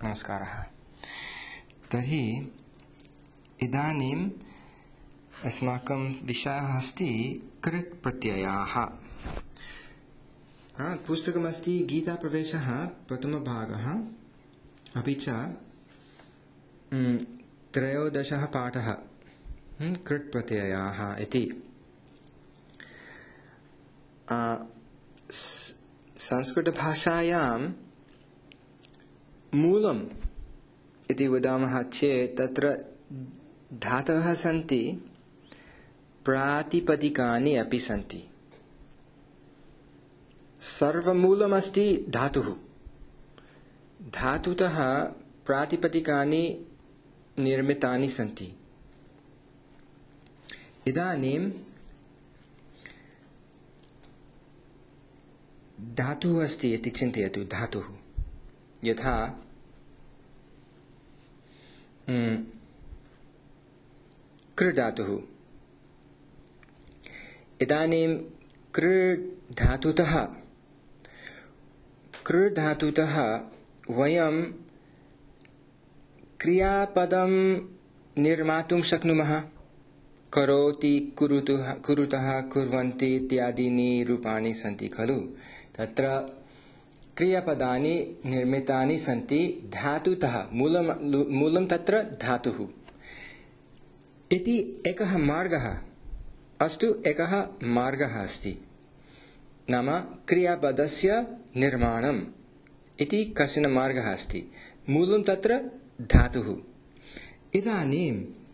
नमस्कारः। तर्हि इदानीम् अस्माकं विषयः अस्ति कृत् प्रत्ययाः। पुस्तकमस्ति गीताप्रवेशः प्रथमभागः, अपि च 13 पाठः कृत् प्रत्ययाः इति। संस्कृतभाषायां मूलम् इति वदामः चेत् तत्र धातवः सन्ति, प्रातिपदिकानि अपि सन्ति। सर्वमूलमस्ति धातुः। धातुतः प्रातिपदिकानि निर्मितानि सन्ति। इदानीं धातुः अस्ति इति चिन्तयतु। धातुः यथा कृ धातुः। इदानीं कृ धातुतः वयं क्रियापदं निर्मातुं शक्नुमः। करोति, कुरुतः, कुर्वन्ति इत्यादीनि रूपाणि सन्ति खलु। तत्र क्रियापदानि निर्मितानि सन्ति धातुतः। मूलं तत्र धातुः इति एकः मार्गः। अस्तु, एकः मार्गः अस्ति, नाम क्रियापदस्य निर्माणम् इति कश्चन मार्गः अस्ति। मूलं तत्र धातुः। इदानीं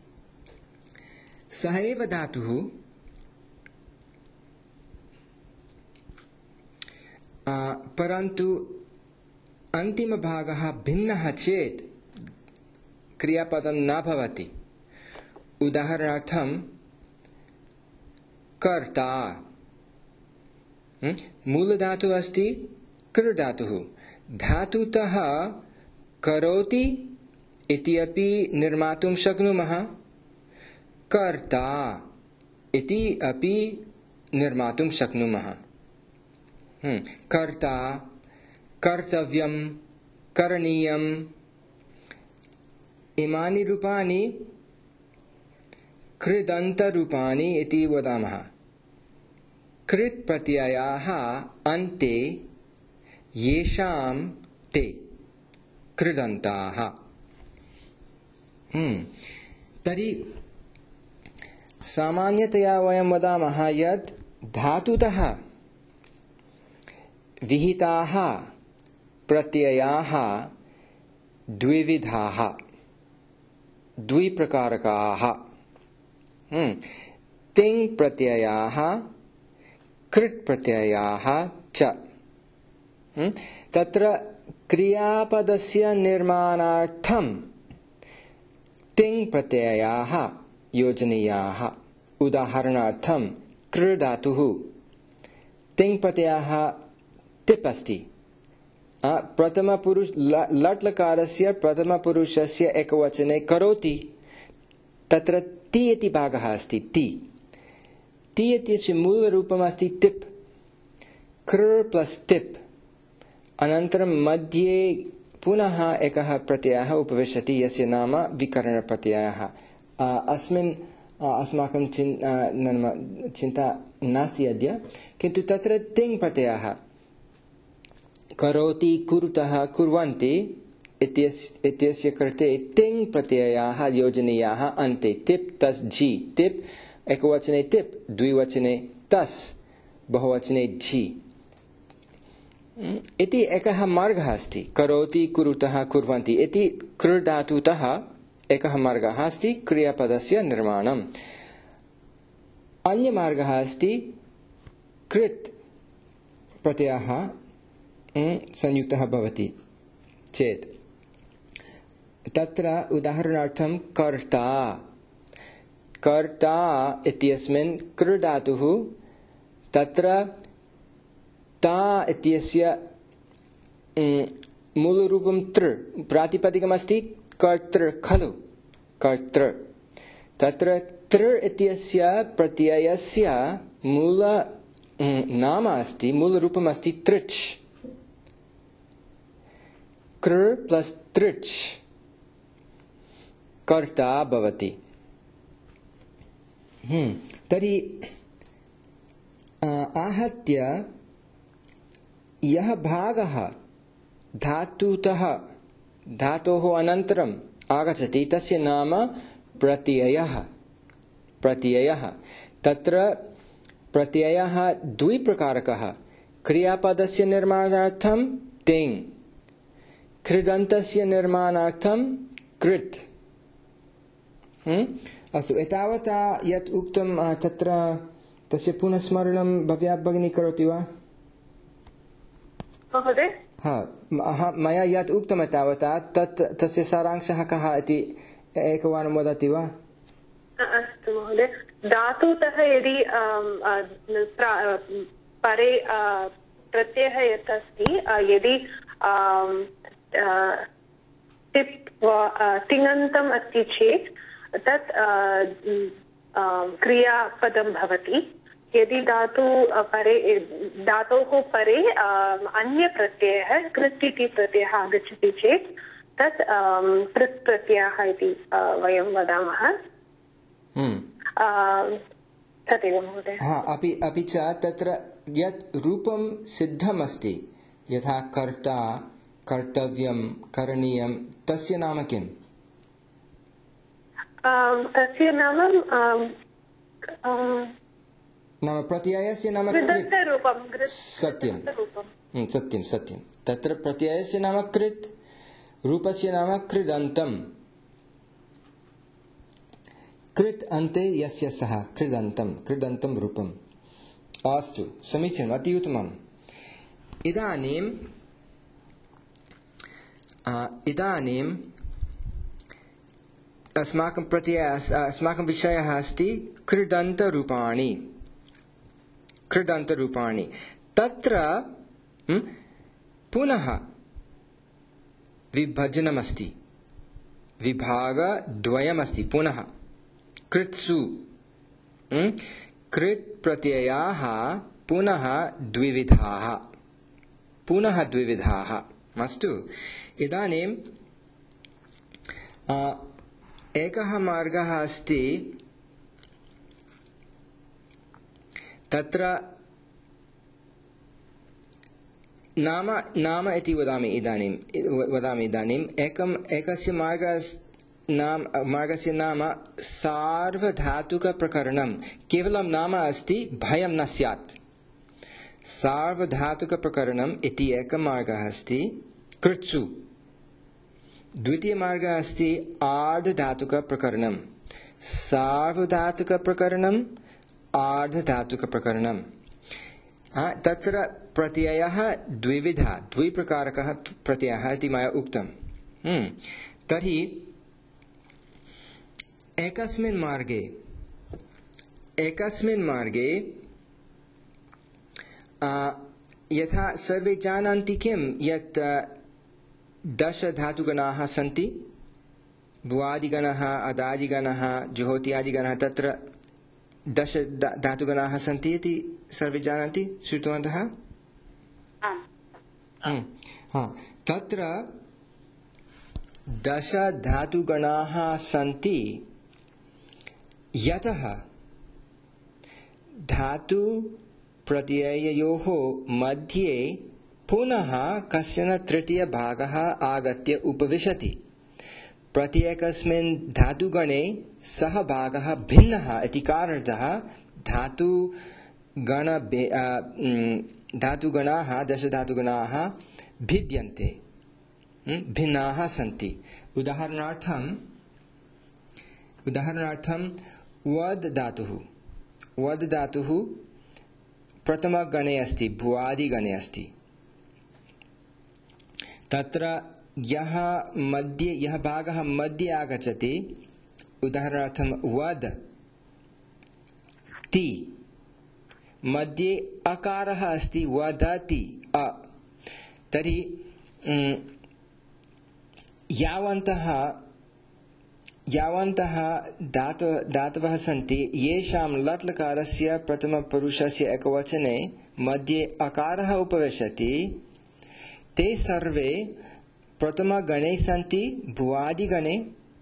सः एव धातुः परन्तु अन्तिमभागः भिन्नः चेत् क्रियापदं न भवति। उदाहरणार्थं कर्ता। मूलधातुः अस्ति कृ धातुः। धातुतः करोति इति अपि निर्मातुं शक्नुमः। कर्ता इति अपि निर्मातुं शक्नुमः। कर्ता, कर्तव्यं, करणीयम्, इमानि रूपाणि कृदन्तरूपाणि इति वदामः। कृत् प्रत्ययाः अन्ते येषां ते कृदन्ताः। तर्हि सामान्यतया वयं वदामः यत् धातुतः विहिताः प्रत्ययाः द्विविधाः, द्विप्रकारकाः। तिङ् प्रत्ययाः, कृत् प्रत्ययाः च। तत्र क्रियापदस्य निर्माणार्थं तिङ् प्रत्ययाः योजनीयाः। उदाहरणार्थं कृ धातुः तिङ् प्रत्ययः तिप् अस्ति। प्रथमपुरुष लट् लकारस्य प्रथमपुरुषस्य एकवचने करोति, तत्र ति इति भागः अस्ति। ति इत्यस्य मूलरूपम् अस्ति तिप्। कृ प्लस् तिप्। अनन्तरं मध्ये पुनः एकः प्रत्ययः उपविशति, यस्य नाम विकरणप्रत्ययः। अस्मिन् अस्माकं चिन्ता नास्ति अद्य, किन्तु तत्र तिङ् प्रत्ययः करोति, कुरुतः, कुर्वन्ति इत्यस्य कृते तिङ् प्रत्ययाः योजनीयाः अन्ते। तिप् तस् झि। तिप् एकवचने तिप्, द्विवचने तस्, बहुवचने झि इति एकः मार्गः अस्ति। करोति, कुरुतः, कुर्वन्ति इति कृ धातुतः एकः मार्गः अस्ति क्रियापदस्य निर्माणम्। अन्यमार्गः अस्ति कृत् प्रत्ययः संयुक्तः भवति चेत्। तत्र उदाहरणार्थं कर्ता। कर्ता इत्यस्मिन् कृ धातुः, तत्र ता इत्यस्य मूलरूपं तृ, प्रातिपदिकमस्ति कर्तृ खलु। कर्तृ। तत्र तृ इत्यस्य प्रत्ययस्य मूल नाम अस्ति, मूलरूपम् अस्ति तृच्। कृ प्लस तृच् कर्ता भवति। तर्हि आहत्य यः भागः धातुतः धातोः अनन्तरम् आगच्छति तस्य नाम प्रत्ययः। प्रत्ययः तत्र प्रत्ययः द्विप्रकारकः। क्रियापदस्य निर्माणार्थं तिङ्, कृदन्तस्य निर्माणार्थं कृत्। अस्तु, एतावता यत् उक्तं तत्र तस्य पुनः स्मरणं भव्या भगिनी करोति वा? महोदय, मया यत् उक्तं तावता तस्य सारांशः कः इति एकवारं वदति वा? अस्तु महोदय, धातुतः यदि परे प्रत्ययः यत् अस्ति, यदि तिङन्तम् अस्ति चेत् तत् क्रियापदं भवति। यदि धातोः परे अन्य प्रत्ययः कृत् इति प्रत्ययः आगच्छति चेत् तत् कृत् प्रत्ययः इति वयं वदामः। तदेव महोदय। अपि च तत्र यत् रूपं सिद्धमस्ति, यथा कर्ता, कर्तव्यं, करणीयं, तस्य नाम किम्? तस्य नाम प्रत्ययस्य नाम कृदन्तरूपं। सत्यं सत्यं सत्यं। तत्र प्रत्ययस्य नाम कृत्, रूपस्य नाम कृदन्तम्। कृत् अन्ते यस्य सः कृदन्तं, कृदन्तं रूपम्। अस्तु, समीचीनम्, अति उत्तमम्। इदानीम् अस्माकं विषयः अस्ति कृदन्तरूपाणि। कृदन्तरूपाणि तत्र पुनः विभजनमस्ति, विभागद्वयमस्ति। पुनः कृत्सु कृत् प्रत्ययाः पुनः द्विविधाः। अस्तु, इदानीम् एकः मार्गः अस्ति, तत्र नाम इति वदामि इदानीम् एकस्य मार्गस्य नाम सार्वधातुकप्रकरणं। केवलं नाम अस्ति, भयं न स्यात्। सार्वधातुकप्रकरणम् इति एकः मार्गः अस्ति कृत्सु। द्वितीयमार्गः अस्ति आर्धधातुकप्रकरणं। सार्वधातुकप्रकरणम्, आर्धधातुकप्रकरणं। तत्र प्रत्ययः द्विप्रकारकः प्रत्ययः इति मया उक्तं। तर्हि एकस्मिन् मार्गे यथा सर्वे जानन्ति किं, यत् 10 धातुगणाः सन्ति। भुवादिगणः, अदादिगणः, जुहोत्यादिगणः, तत्र 10 धातुगणाः सन्ति इति सर्वे जानन्ति, श्रुतवन्तः? तत्र 10 धातुगणाः सन्ति, यतः धातु प्रत्यययोः मध्ये पुनः कश्चन तृतीयभागः आगत्य उपविशति। प्रत्येकस्मिन् धातुगणे सः भागः भिन्नः इति कारणतः धातुगणाः 10 धातुगणाः भिद्यन्ते, भिन्नाः सन्ति। उदाहरणार्थं वद् धातुः प्रथमगणे अस्ति, भुवादिगणे अस्ति। तत्र यः भागः मध्ये आगच्छति, उदाहरणार्थं वद् ति, मध्ये अकारः अस्ति, वदति अ। तर्हि यावन्तः धातवः सन्ति, येषां लट्लकारस्य प्रथमपुरुषस्य एकवचने मध्ये अकारः उपविशति, ते सर्वे प्रथमगणे सन्ति भुवादिगणे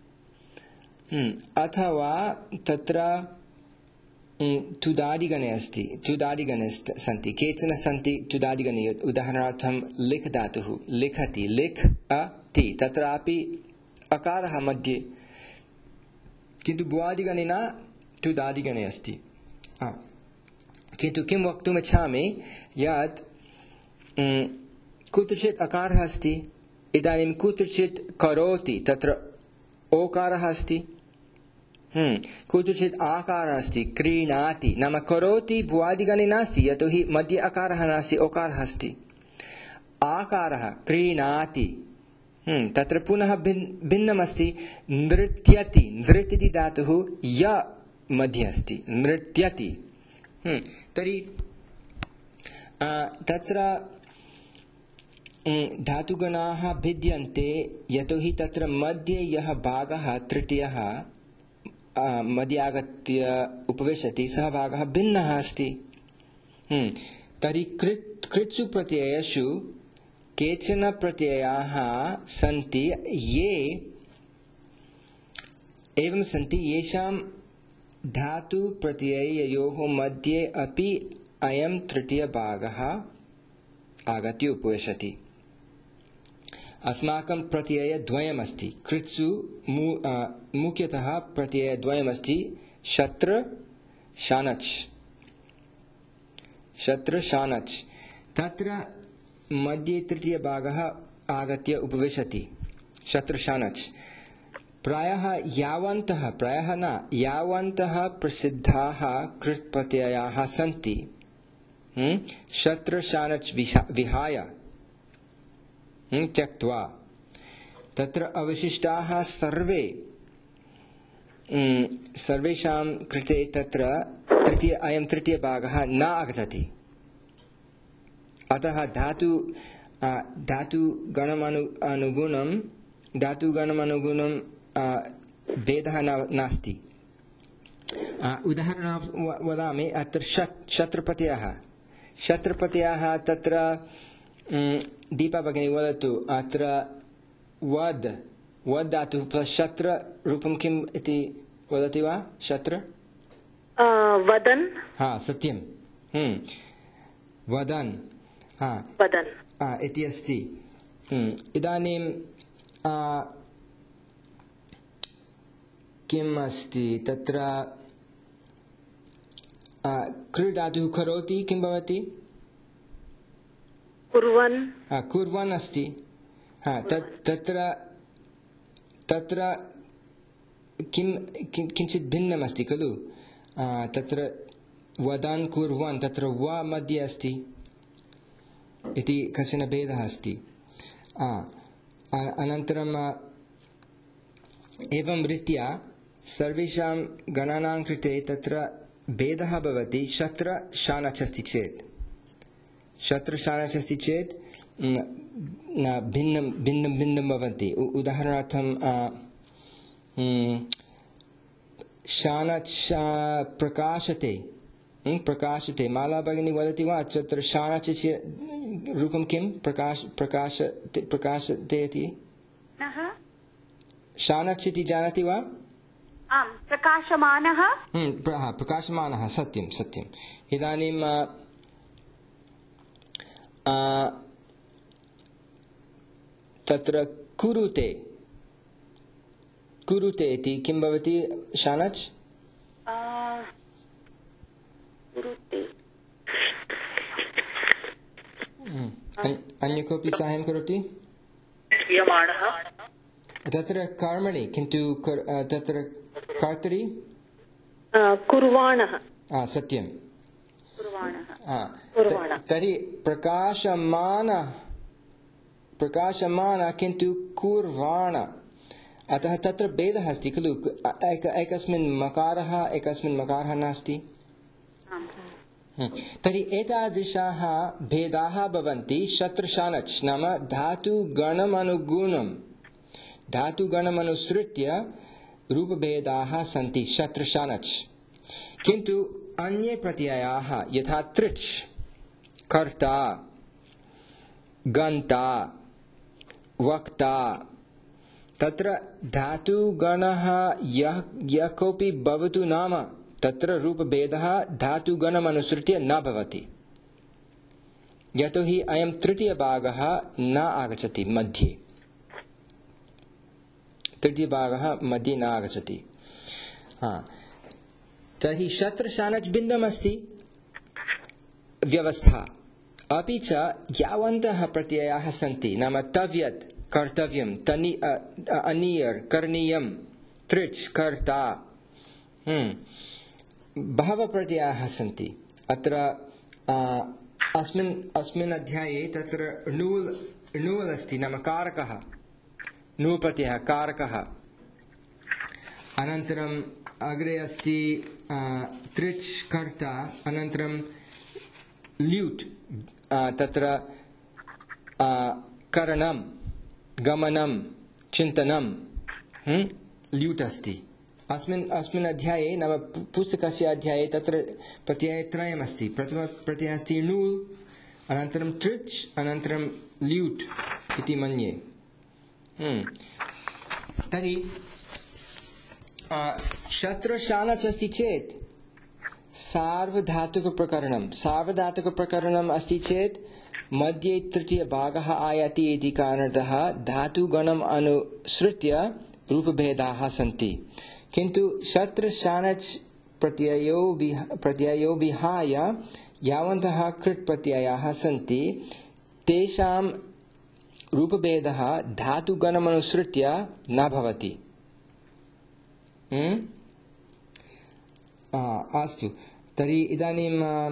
अथवा तत्र तुदादिगणे अस्ति तुदादिगणे सन्ति केचन सन्ति तुदादिगणे उदाहरणार्थं लिख् धातुः लिखति लिख् अति तत्रापि अकारः मध्ये किन्तु भुवादिगणे न तुदादिगणे अस्ति किन्तु किं वक्तुमिच्छामि यत् कुत्रचित् अकारः अस्ति इदानीं कुत्रचित् करोति तत्र ओकारः अस्ति कुत्रचित् आकारः अस्ति क्रीणाति नाम करोति भुवादिगणे नास्ति यतोहि मध्ये अकारः नास्ति ओकारः अस्ति आकारः क्रीणाति तत्र पुनः भिन्नमस्ति नृत्यति नृत्यति धातुः य मध्ये अस्ति नृत्यति तर्हि तत्र धातुगणाः भिद्यन्ते यतोहि तत्र मध्ये यः भागः तृतीयः मध्ये आगत्य उपविशति सः भागः भिन्नः अस्ति तर्हि कृत्सु प्रत्ययेषु केचन प्रत्ययाः सन्ति ये एवं सन्ति येषां धातु प्रत्यययोः मध्ये अपि अयं तृतीयभागः आगत्य उपविशति अस्माकं प्रत्ययद्वयमस्ति कृत्सु मुख्यतः प्रत्ययद्वयमस्ति शत्र शानच् शत्र शानच् तत्र मध्ये तृतीयभागः आगत्य उपविशति शत्र शानच् प्रायः यावन्तः प्रायः न यावन्तः प्रसिद्धाः कृत् प्रत्ययाः सन्ति शत्र शानच् विहाय त्यक्त्वा तत्र अवशिष्टाः सर्वे सर्वेषां कृते तत्र अयं तृतीयभागः न आगच्छति अतः धातुगणमनुगुणं भेदः नास्ति उदाहरणं वदामि अत्र शत्रप्रत्ययः तत्र दीपा भगिनी वदतु अत्र वद् धातुः प्लस् शत्र रूपं किम् इति वदति वा शत्र वदन् सत्यं वदन् इति अस्ति इदानीं किम् अस्ति तत्र कृ धातुः करोति किं भवति कुर्वन् अस्ति तत्र किञ्चित् भिन्नम् अस्ति खलु तत्र वदन् कुर्वन् तत्र व मध्ये अस्ति इति कश्चन भेदः अस्ति अनन्तरम् एवं रीत्या सर्वेषां गणानां कृते तत्र भेदः भवति शत्र शानच् अस्ति चेत् शत्र शानच् अस्ति चेत् भिन्नं भवन्ति उदाहरणार्थं शानच् प्रकाशते माला भगिनी वदति वा तत्र शानच् रूपं किं प्रकाशते इति शानच् इति जानाति वा आम् प्रकाशमानः प्रकाशमानः सत्यम् इदानीं तत्र कुरुते इति किं भवति शानच् अन्य कोऽपि साहाय्यं करोति तत्र कर्मणि किन्तु तत्र कर्तरि कुर्वाणः सत्यं तर्हि प्रकाशमान किन्तु कुर्वाण अतः तत्र भेदः अस्ति खलु एकस्मिन् मकारः नास्ति तर्हि एतादृशाः भेदाः भवन्ति शत्रशानच् नाम धातुगणमनुसृत्य रूपभेदाः सन्ति शत्रशानच् किन्तु अन्ये प्रत्ययाः यथा तृच् कर्ता गन्ता वक्ता तत्र धातुगणः यः कोऽपि भवतु नाम तत्र रूपभेदः धातुगणमनुसृत्य न भवति यतोहि अयं तृतीयभागः न आगच्छति मध्ये न आगच्छति तर्हि शत्रशानच् भिन्नमस्ति व्यवस्था अपि च यावन्तः प्रत्ययाः सन्ति नाम तव्यत् कर्तव्यं अनीयर् करणीयं तृच् कर्ता बहवः प्रत्ययाः सन्ति अत्र अस्मिन् अध्याये तत्र णुल् अस्ति नाम कारकः णुल् प्रत्ययः कारकः अनन्तरम् अग्रे अस्ति तृच् कर्ता अनन्तरं ल्यूट् तत्र करणं गमनं चिन्तनं ल्यूट् अस्ति अस्मिन् अध्याये नाम पुस्तकस्य अध्याये तत्र प्रत्ययत्रयमस्ति प्रथमप्रत्ययः अस्ति णुल् अनन्तरं तृच् अनन्तरं ल्यूट् इति मन्ये तर्हि शत्रशानच् अस्ति चेत् सार्वधातुकप्रकरणम् अस्ति चेत् मध्ये तृतीयभागः आयाति इति कारणतः धातुगणम् अनुसृत्य रूपभेदाः सन्ति किन्तु शत्रशानच् प्रत्ययो विहाय यावन्तः कृत् प्रत्ययाः सन्ति तेषां रूपभेदः धातुगणमनुसृत्य न भवति अस्तु तर्हि इदानीं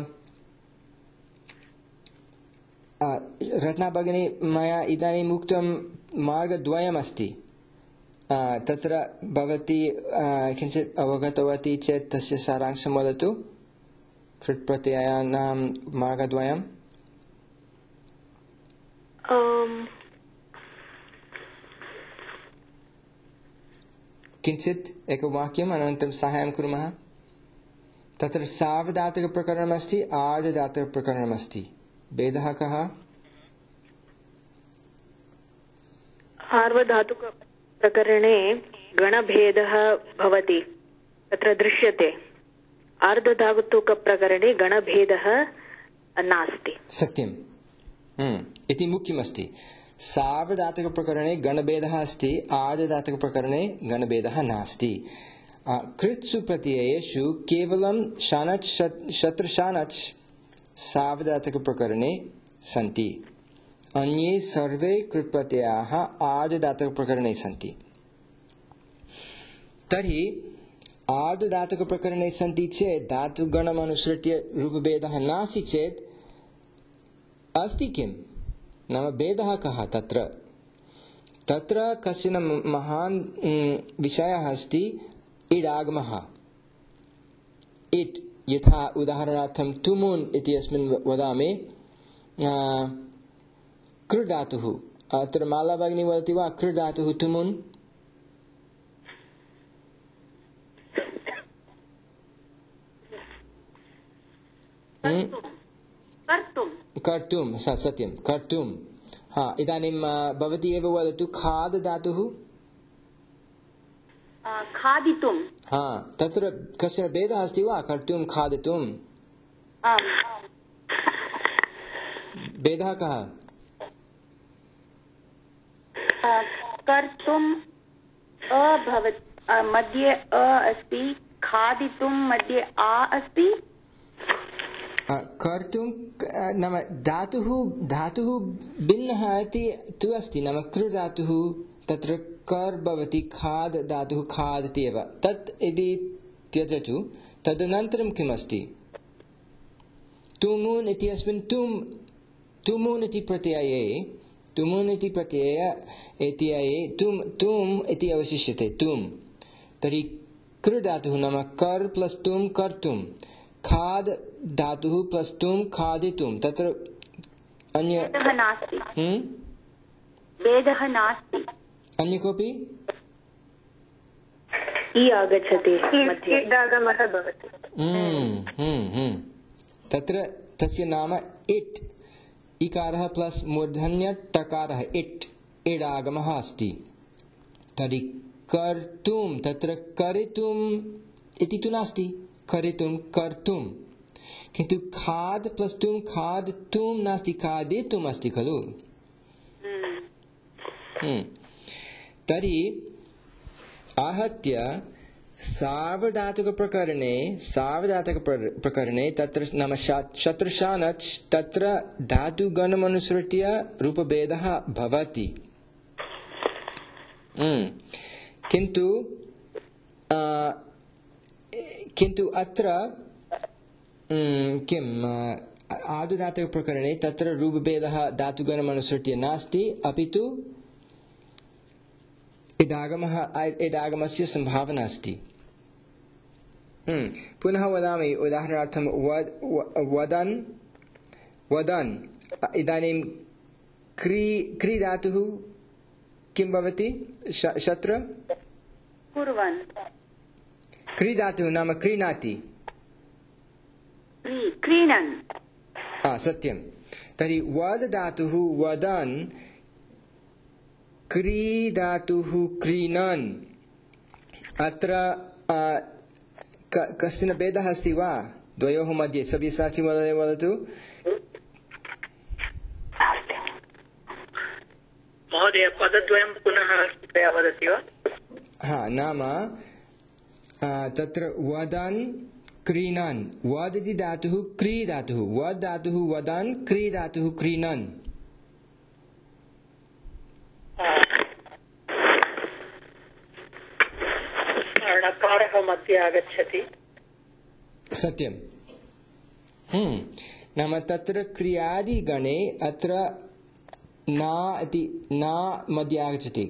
रत्ना भगिनी मया इदानीम् उक्तं मार्गद्वयमस्ति तत्र भवती किञ्चित् अवगतवती चेत् तस्य सारांशं वदतु कृत् प्रत्ययानां मार्गद्वयं किञ्चित् एकवाक्यम् अनन्तरं साहाय्यं कुर्मः तत्र सार्वधातुकप्रकरणमस्ति आर्धधातुकप्रकरणमस्ति भेदः कः सार्वधातुकप्रकरणे गणभेदः भवति तत्र दृश्यते आर्धधातुकप्रकरणे गणभेदः नास्ति सत्यम् इति मुख्यमस्ति सार्वधातुकप्रकरणे गणभेदः अस्ति आर्धधातुकप्रकरणे गणभेदः नास्ति कृत्सु प्रत्ययेषु केवलं शानच् शत्रशानच् सार्वधातुकप्रकरणे सन्ति अन्ये सर्वे कृत् प्रत्ययाः आर्धधातुकप्रकरणे सन्ति तर्हि आर्धधातुकप्रकरणे सन्ति चेत् धातुगणमनुसृत्य रूपभेदः नास्ति चेत् अस्ति किं नाम भेदः कः तत्र कश्चन महान् विषयः अस्ति इडागमः इट् यथा उदाहरणार्थं तुमुन् इति अस्मिन् वदामि कृ धातुः अत्र माला भगिनी वदति वा कृ धातुः तुमुन् कर्तुं सत्यं कर्तुं इदानीं भवती एव वदतु खाद् धातुः खादितुं तत्र कश्चन भेदः अस्ति वा कर्तुं खादितुं भेदः कः कर्तुं मध्ये अस्ति खादितुं मध्ये आ अस्ति कर्तुं नाम धातुः भिन्नः इति तु अस्ति नाम कृ धातुः तत्र कर् भवति खाद् धातुः खादति एव तत् यदि त्यजतु तदनन्तरं किमस्ति तुमुन् इति अस्मिन् तुमुन् इति प्रत्यये तुमुन् इति तुम् इति अवशिष्यते तुम् तर्हि कृ धातुः नाम कर् प्लस् तुम् कर्तुं खाद् धातुः प्लस् तुम् खादितुं तत्र अन्य भेदः नास्ति अन्य कोऽपि आगच्छति तत्र तस्य नाम इट् इकारः प्लस् मूर्धन्य टकारः इट् इडागमः अस्ति तर्हि कर्तुं तत्र करितुम् इति तु नास्ति करितुं कर्तुं किन्तु खाद् प्लस् तुं खादितुं नास्ति खादितुम् अस्ति खलु तर्हि आहत्य सार्वधातुकप्रकरणे तत्र नाम शत्रुशानच् तत्र धातुगणमनुसृत्य रूपभेदः भवति किन्तु अत्र किम् आदुधातुकप्रकरणे तत्र रूपभेदः धातुगणमनुसृत्य नास्ति अपि तु इडागमस्य सम्भावना अस्ति पुनः वदामि उदाहरणार्थं वदन् इदानीं क्री धातुः किं भवति शत्र कुर्वन् क्री धातुः नाम क्रीणाति क्रीणन् सत्यं तर्हि वद धातुः वदन् क्री धातुः क्रीणन् अत्र कश्चन भेदः अस्ति वा द्वयोः मध्ये सव्यसाचि वदतु महोदय पदद्वयं पुनः वदति वा नाम तत्र वदन् क्रीणन् वद इति धातुः क्री धातुः वद धातुः वदन् क्री धातुः क्रीणन् णकारः मध्ये आगच्छति सत्यं नाम तत्र क्रियादिगणे अत्र न इति न मध्ये आगच्छति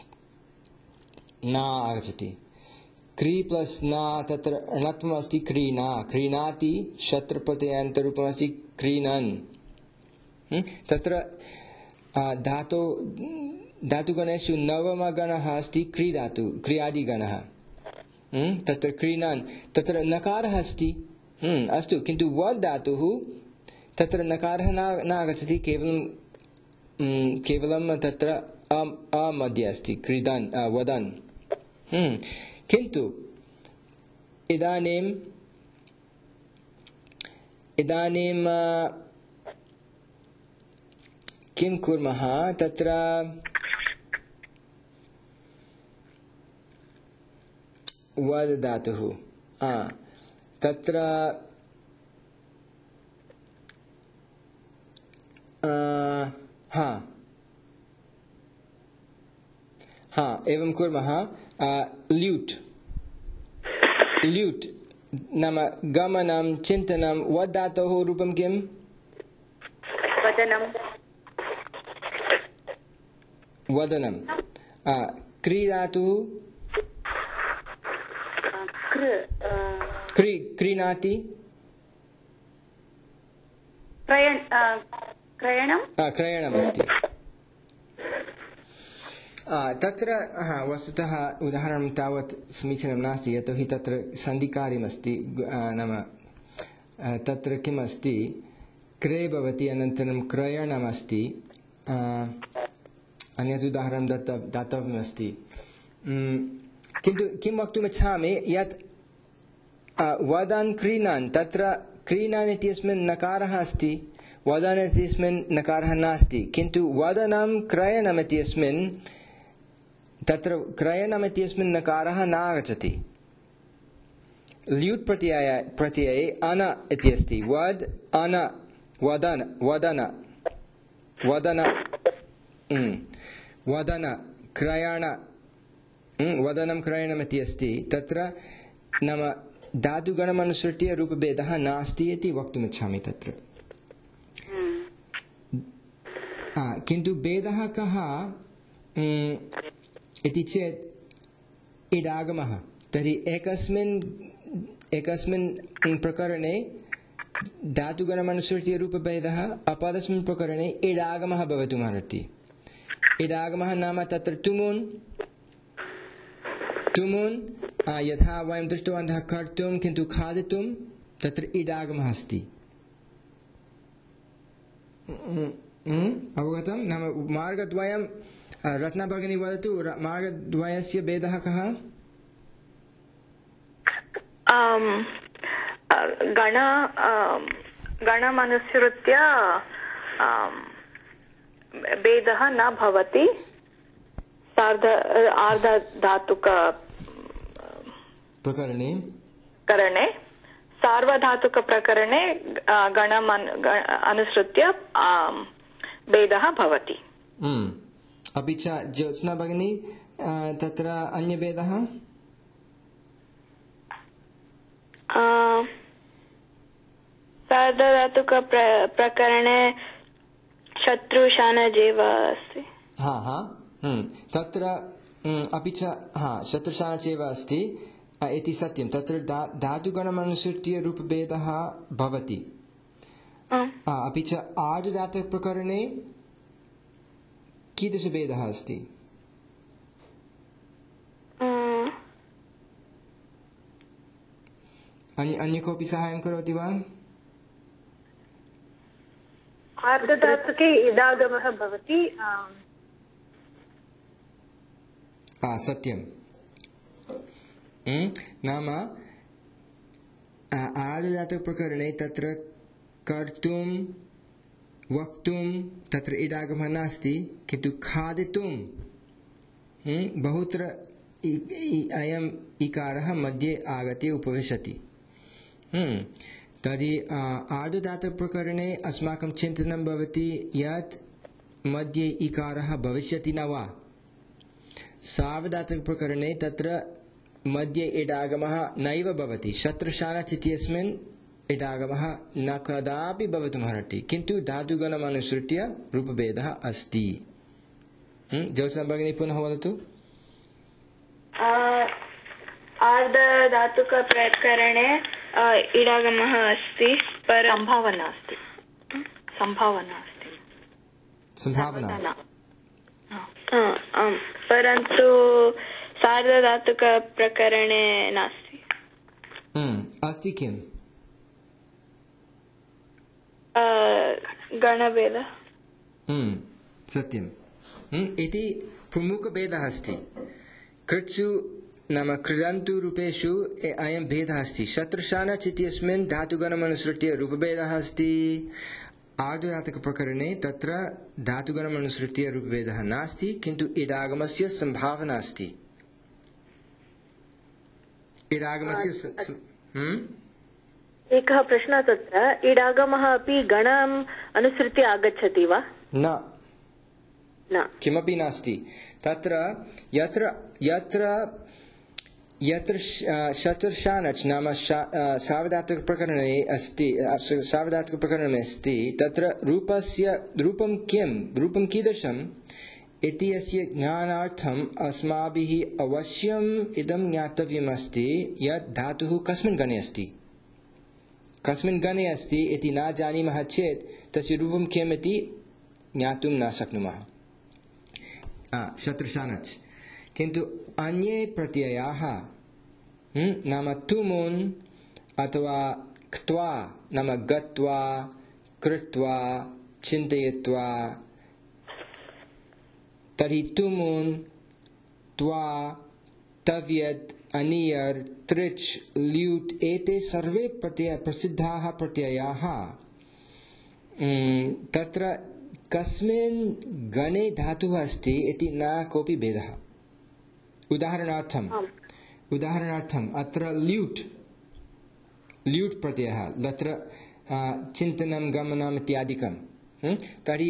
क्री प्लस् न तत्र णत्वम् अस्ति क्रीणा क्रीणाति शत्रुप्रत्ययान्तरूपम् अस्ति क्रीणन् तत्र धातुगणेषु नवमगणः अस्ति क्रियादिगणः तत्र क्रीणान् तत्र नकारः अस्ति अस्तु किन्तु वद् धातुः तत्र नकारः न आगच्छति केवलं तत्र मध्ये अस्ति क्रीडन् वदन् किन्तु इदानीं किं कुर्मः तत्र वद धातुः तत्र एवं कुर्मः ल्यूट् नाम गमनं चिन्तनं वद धातोः रूपं किम् वदनं क्री धातुः क्रीणाति क्रयणमस्ति तत्र वस्तुतः उदाहरणं तावत् समीचीनं नास्ति यतोहि तत्र सन्धिकार्यमस्ति नाम तत्र किम् अस्ति क्रय भवति अनन्तरं क्रयणमस्ति अन्यत् उदाहरणं दातव्यमस्ति किन्तु किं वक्तुमिच्छामि यत् वदन् क्रीणान् तत्र क्रीणान् इत्यस्मिन् नकारः अस्ति वदन् इत्यस्मिन् नकारः नास्ति किन्तु वदनं क्रयणम् इत्यस्मिन् तत्र क्रयणम् इत्यस्मिन् नकारः न आगच्छति ल्यूट् प्रत्यये अन इति अस्ति वद अन वदन क्रयण वदनं क्रयणम् इति अस्ति तत्र नाम धातुगणमनुसृत्य रूपभेदः नास्ति इति वक्तुमिच्छामि तत्र किन्तु भेदः कः इति चेत् इडागमः तर्हि एकस्मिन् प्रकरणे धातुगणमनुसृत्य रूपभेदः अपरस्मिन् प्रकरणे इडागमः भवितुमर्हति इडागमः नाम तत्र तुमुन् यथा वयं दृष्टवन्तः कर्तुं किन्तु खादितुं तत्र इडागमः अस्ति अवगतं नाम मार्गद्वयं रत्ना भगिनी वदतु मार्गद्वयस्य भेदः कः? गणमनुसृत्य भेदः न भवति। आर्धधातुक प्रकरणे सार्वधातुक प्रकरणे अनुसृत्य भेदः भवति। अपि च ज्योत्स्ना भगिनी तत्र अन्यभेदः? सार्धधातुक प्रकरणे शत्रुशानजेव अस्ति। तत्र अपि च शत्रुशानचेव अस्ति इति सत्यं। तत्र धातुगणमनुसृत्य रूपभेदः भवति। अपि च आर्धधातुकप्रकरणे कीदृशभेदः अस्ति? अन्य कोऽपि साहाय्यं करोति वा? आर्धधातुके इडागमः भवति। सत्यं। नाम आर्धधातुकप्रकरणे तत्र कर्तुं वक्तुं तत्र इडागमः नास्ति, किन्तु खादितुं बहुत्र अयम् इकारः मध्ये आगत्य उपविशति। तर्हि आर्धधातुकप्रकरणे अस्माकं चिन्तनं भवति यत् मध्ये इकारः भविष्यति न वा। सार्वधातुकप्रकरणे तत्र मध्ये इडागमः नैव भवति। शत्रुशानच् इत्यस्मिन् इडागमः न कदापि भवितुमर्हति, किन्तु धातुगणमनुसृत्य रूपभेदः अस्ति। ज्योत्स्ना भगिनी पुनः वदतु। आर्धधातुकप्रकरणे इडागमः अस्ति, संभावना अस्ति। परन्तु सार्धधातुकप्रकरणे नास्ति। अस्ति किम्? गणभेदः। सत्यम्। इति प्रमुखभेदः अस्ति। कृत्सु नाम कृदन्तु रूपेषु अयं भेदः अस्ति। शत्रुशानच् इत्यस्मिन् धातुगणमनुसृत्य रूपभेदः अस्ति। आर्धधातुकप्रकरणे तत्र धातुगणमनुसृत्य रूपभेदः नास्ति, किन्तु इडागमस्य सम्भावना अस्ति। इडागमस्य एकः प्रश्नः तत्र, इडागमः अपि गणम् अनुसृत्य आगच्छति वा? न, किमपि नास्ति। तत्र यत्र शत्रुशानच् नाम सार्वधातुकप्रकरणे अस्ति, तत्र रूपं कीदृशम् इति अस्य ज्ञानार्थम् अस्माभिः अवश्यम् इदं ज्ञातव्यमस्ति यत् धातुः कस्मिन् गणे अस्ति इति न जानीमः चेत् तस्य रूपं किम् इति ज्ञातुं न शक्नुमः। शत्रुशानच्। किन्तु अन्ये प्रत्ययाः नाम तुमुन् अथवा क्त्वा नाम गत्वा, कृत्वा, चिन्तयित्वा, तर्हि तुमुन्, त्वा, तव्यत्, अनियर्, त्रिच्, ल्यूट् एते सर्वे प्रसिद्धाः प्रत्ययाः तत्र कस्मिन् गणे धातुः अस्ति इति न कोऽपि भेदः। उदाहरणार्थम् अत्र ल्यूट् प्रत्ययः, तत्र चिन्तनं, गमनम् इत्यादिकं। तर्हि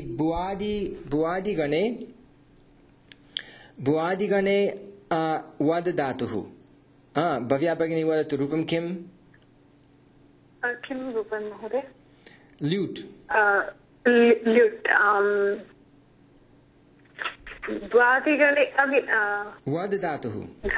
भुवादिगणे वद धातुः। भव्या भगिनी वदतु, रूपं किम्? किं रूपं महोदय? ल्यूट्। द्वादिगणे वद धातुः।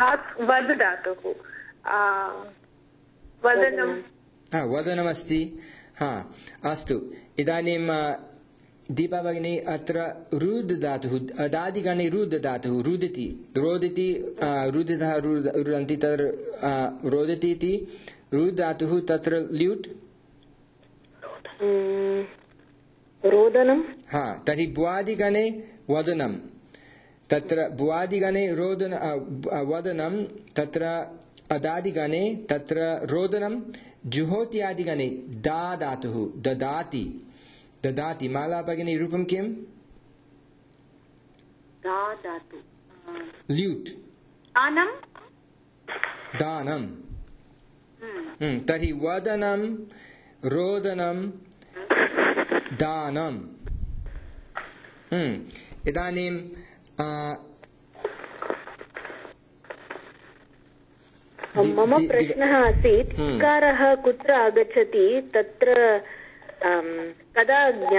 वदनमस्ति। अस्तु, इदानीं दीपा भगिनी अत्र रुद् धातुः, अदादिगणे रुद् धातुः, रुदति, रोदिति, रुदितः रुदन्ति, तत्र रोदति इति रुद् धातुः, तत्र ल्यूट् रोदनं। तर्हि भुवादिगणे वदनं, तत्र भुवादिगणे रोदन वदनं तत्र अदादिगणे तत्र रोदनं जुहोत्यादिगणे दा धातुः ददाति ददाति माला भगिनी रूपं किम् दा धातु ल्यूट् दानं तर्हि वदनं रोदनं दानं इदानीं मम प्रश्नः आसीत् इकारः कुत्र आगच्छति तत्र कदा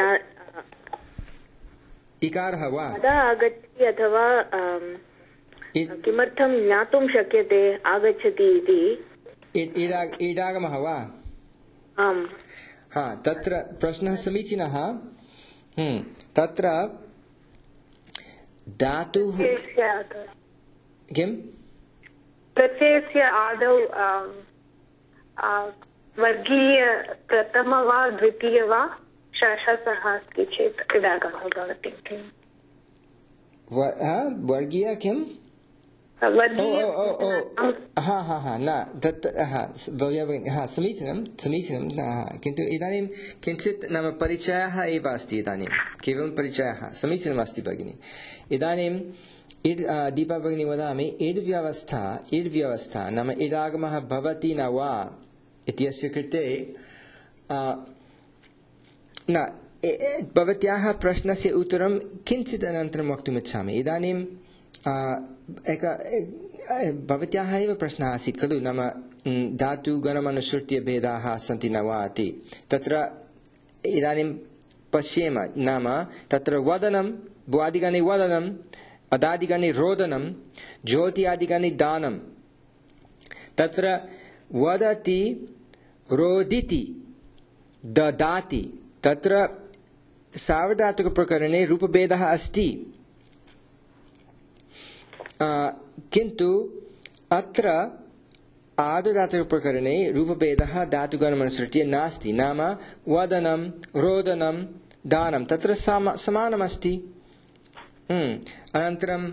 इकारः वा कदा आगच्छति अथवा किमर्थं ज्ञातुं शक्यते आगच्छति इति ईडागमः वा आम् हा तत्र प्रश्नः समीचीनः तत्र धातुः किम् प्रत्ययस्य आदौ वर्गीय प्रथम वा द्वितीय वा शासः अस्ति चेत् इडागमः भवति वर्गीय किम् समीचीनं किन्तु इदानीं किञ्चित् नाम परिचयः एव अस्ति इदानीं केवलं परिचयः समीचीनमस्ति भगिनि इदानीं दीपा भगिनी वदामि इड् व्यवस्था नाम इडागमः भवति न वा इत्यस्य कृते न भवत्याः प्रश्नस्य उत्तरं किञ्चित् अनन्तरं वक्तुमिच्छामि इदानीं भवत्याः एव प्रश्नः आसीत् खलु नाम धातुगणमनुसृत्य भेदाः सन्ति न वा इति तत्र इदानीं पश्येम नाम तत्र वदनं भुवादिगणे वदनं अदादिगणे रोदनं ज्योत्यादिगणे दानं तत्र वदति रोदिति ददाति तत्र सार्वधातुकप्रकरणे रूपभेदः अस्ति किन्तु अत्र आर्धधातुकप्रकरणे रूपभेदः धातुगणमनुसृत्य नास्ति नाम वदनं रोदनं दानं तत्र समानमस्ति अनन्तरं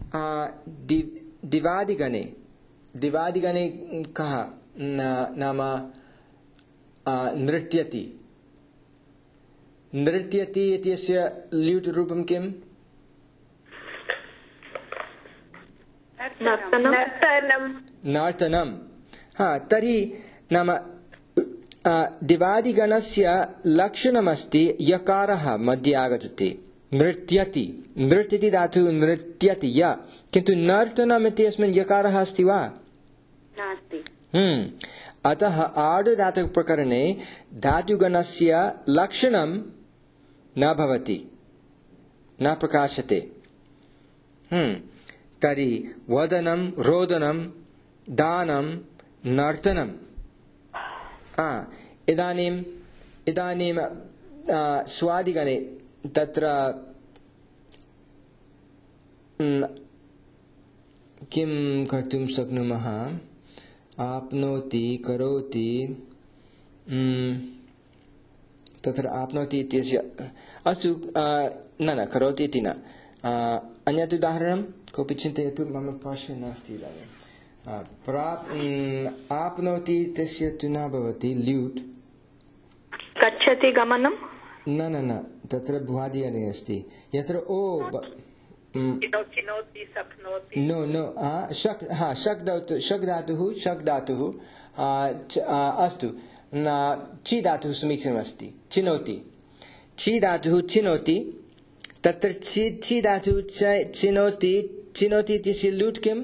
दिवादिगणे कः नाम नृत्यति इत्यस्य ल्यूट् रूपं किम् नर्तनं तर्हि नाम दिवादिगणस्य लक्षणमस्ति यकारः मध्ये आगच्छति नृत्यति धातुः नृत्यति किन्तु नर्तनम् इत्यस्मिन् यकारः अस्ति वा नास्ति अतः आर्धधातुकप्रकरणे धातुगणस्य लक्षणं न भवति न प्रकाशते तर्हि वदनं रोदनं दानं नर्तनं इदानीं स्वादिगणे तत्र किं कर्तुं शक्नुमः आप्नोति करोति तत्र आप्नोति इत्यस्य अस्तु न करोति इति न अन्यत् उदाहरणं कोऽपि चिन्तयतु मम पार्श्वे नास्ति इदानीं आप्नोति इत्यस्य तु न भवति ल्यूट् गच्छति गमनं न तत्र भुवादिगणे अस्ति यत्र ओ शक् धातुः अस्तु ची धातुः समीचीनमस्ति चिनोति ची धातुः चिनोति तत्र ची धातुः चिनोति इत्यस्य ल्यूट् किम्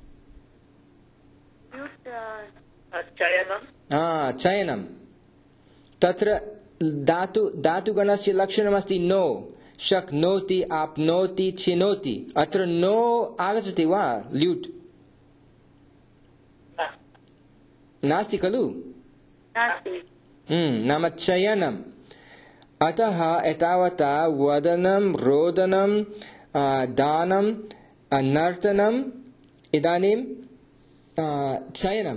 चयनं तत्र धातुगणस्य लक्षणमस्ति नो शक्नोति आप्नोति चिनोति अत्र नो आगच्छति वा ल्यूट् नास्ति खलु नाम चयनम् अतः एतावता वदनं रोदनं दानं नर्तनम् इदानीं चयनं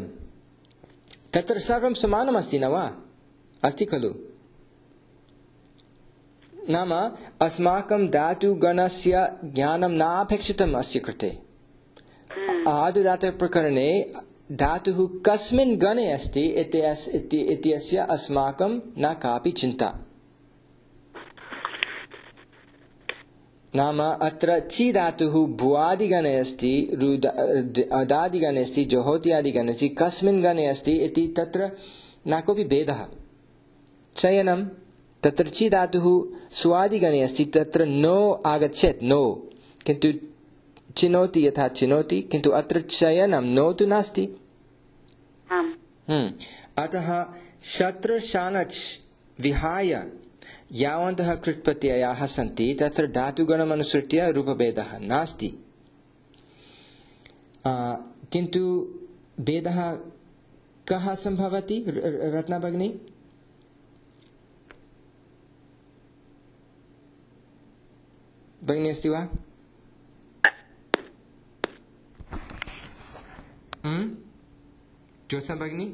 तत्र सर्वं समानमस्ति न वा अस्ति खलु नाम अस्माकं धातुगणस्य ज्ञानं नापेक्षितम् अस्य कृते। आदुदातप्रकरणे धातुः कस्मिन् गणे अस्ति इत्यस्य अस्माकं न कापि चिन्ता। नाम अत्र ची धातुः भुवादिगणे अस्ति, अदादिगणे अस्ति, जोहोत्यादिगणे अस्ति, कस्मिन् गणे अस्ति इति तत्र न कोऽपि भेदः। चयनं तत्र ची धातुः स्वादिगणे अस्ति, तत्र नो आगच्छेत्, नो, किन्तु चिनोति यथा चिनोति, किन्तु अत्र चयनं नो तु नास्ति। अतः शत्र शानच् विहाय यावन्तः कृत्प्रत्ययाः सन्ति तत्र धातुगणमनुसृत्य रूपभेदः नास्ति। किन्तु भेदः कः सम्भवति रत्ना भगिनी? भगिनी अस्ति वा? ज्योत्स्ना भगिनी,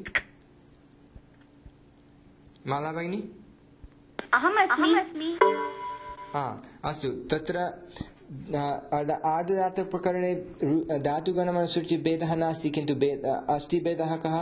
माला भगिनी? अहमस्मि। अस्तु, तत्र आदुदातप्रकरणे धातुगणमनुसृत्य भेदः नास्ति, किन्तु अस्ति भेदः कः?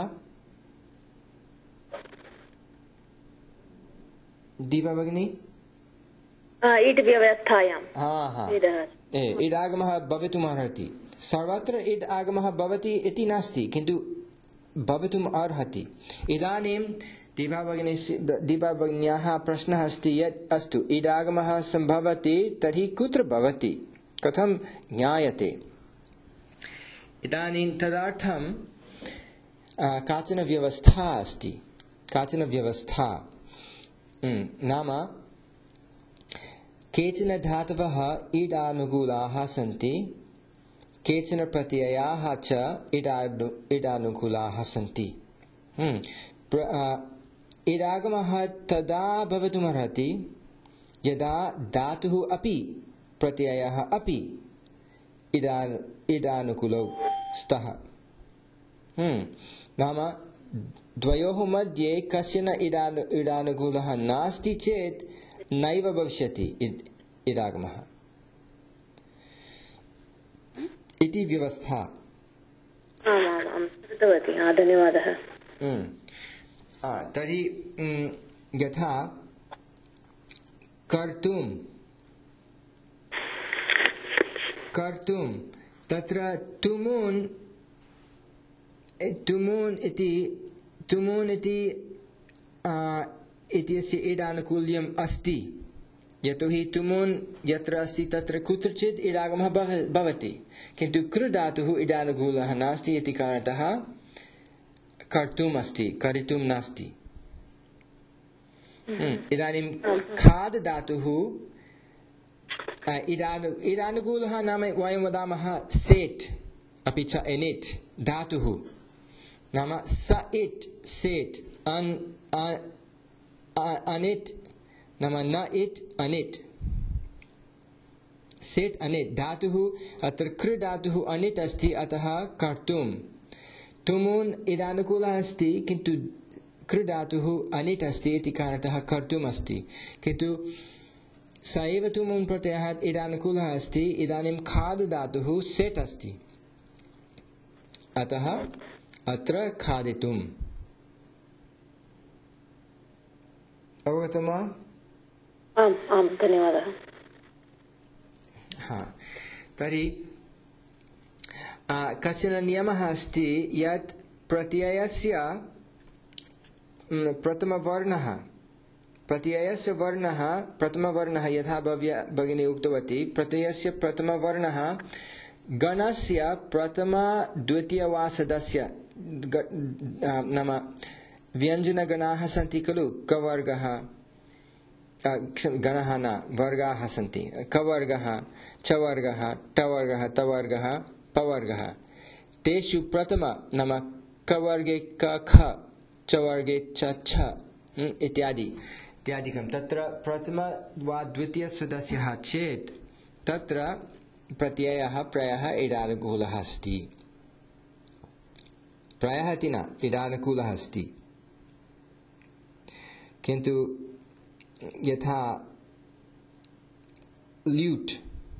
दीपा भगिनी? इड् व्यवस्थायां इडागमः भवितुम् अर्हति। सर्वत्र इड् आगमः भवति इति नास्ति, किन्तु भवितुम् अर्हति। इदानीं दीपा भगिन्याः प्रश्नः अस्ति यत् अस्तु इडागमः सम्भवति तर्हि कुत्र भवति, कथं ज्ञायते? इदानीं तदर्थं काचन व्यवस्था अस्ति, काचन व्यवस्था। नाम केचन धातवः इडानुकूलाः सन्ति, केचन प्रत्ययाः च इडानुकूलाः सन्ति। इडागमः तदा भवितुमर्हति यदा धातुः अपि प्रत्ययः अपि इडानुकूलौ स्तः। नाम द्वयोः मध्ये कश्चन इडानुकूलः नास्ति चेत् नैव भविष्यति इडागमः इति व्यवस्था। धन्यवादः। तर्हि यथा कर्तुं तत्र तुमून् इत्यस्य इडानुकूल्यम् अस्ति। यतोहि तुमून् यत्र अस्ति तत्र कुत्रचित् इडागमः भवति, किन्तु कृ धातुः इडानुकूलः नास्ति इति कारणतः कर्तुम् अस्ति, करितुं नास्ति। इदानीं खाद् धातुः इडानुकूलः नाम वयं वदामः सेट् अपि च एनिट् धातुः, नाम स इट् सेट् अनिट् नाम न इट् अनिट्, सेट् अनिट् धातुः। अत्र कृ धातुः अनिट् अस्ति, अतः कर्तुं। तुमून् इडानुकूलः अस्ति, किन्तु कृ धातुः अनिट् अस्ति इति कारणतः कर्तुम् अस्ति, किन्तु स एव तुमून् प्रत्ययः इडानुकूलः अस्ति। इदानीं खाद् धातुः सेट् अस्ति, अतः अत्र खादितुम्। अवगतं वा? आम् आम्, धन्यवादः। तर्हि कश्चन नियमः अस्ति यत् प्रत्ययस्य प्रथमवर्णः यथा भगिनी उक्तवती, प्रत्ययस्य प्रथमवर्णः गणस्य प्रथम-द्वितीयवासदस्य नाम व्यञ्जनगणाः सन्ति खलु, कवर्गः, गणः न वर्गाः सन्ति, कवर्गः, चवर्गः, टवर्गः, तवर्गः, पवर्गः। तेषु प्रथम नाम कवर्गे क ख, चवर्गे च छ इत्यादिकं। तत्र प्रथम वा द्वितीय सदस्यः चेत् तत्र प्रत्ययः प्रायः इडानुकूलः अस्ति, प्रायः इति न, इडानुकूलः अस्ति। किन्तु यथा ल्यूट्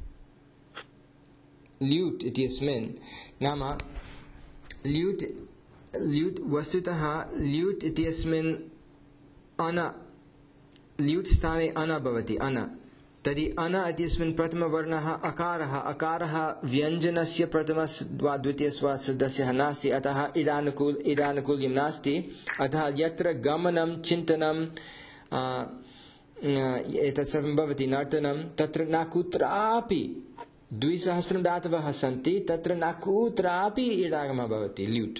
ल्यूट् इत्यस्मिन् नाम ल्यूट् वस्तुतः ल्यूट् इत्यस्मिन् अन ल्यूट् स्थाने अन भवति अन तर्हि अन इत्यस्मिन् प्रथमवर्णः अकारः अकारः व्यञ्जनस्य प्रथमः वा द्वितीयः सदस्यः नास्ति अतः इडानुकूल्यं नास्ति अतः यत्र गमनं चिन्तनं एतत् सर्वं भवति नर्तनं तत्र न कुत्रापि 200 धातवः सन्ति तत्र न कुत्रापि इडागमः भवति ल्यूट्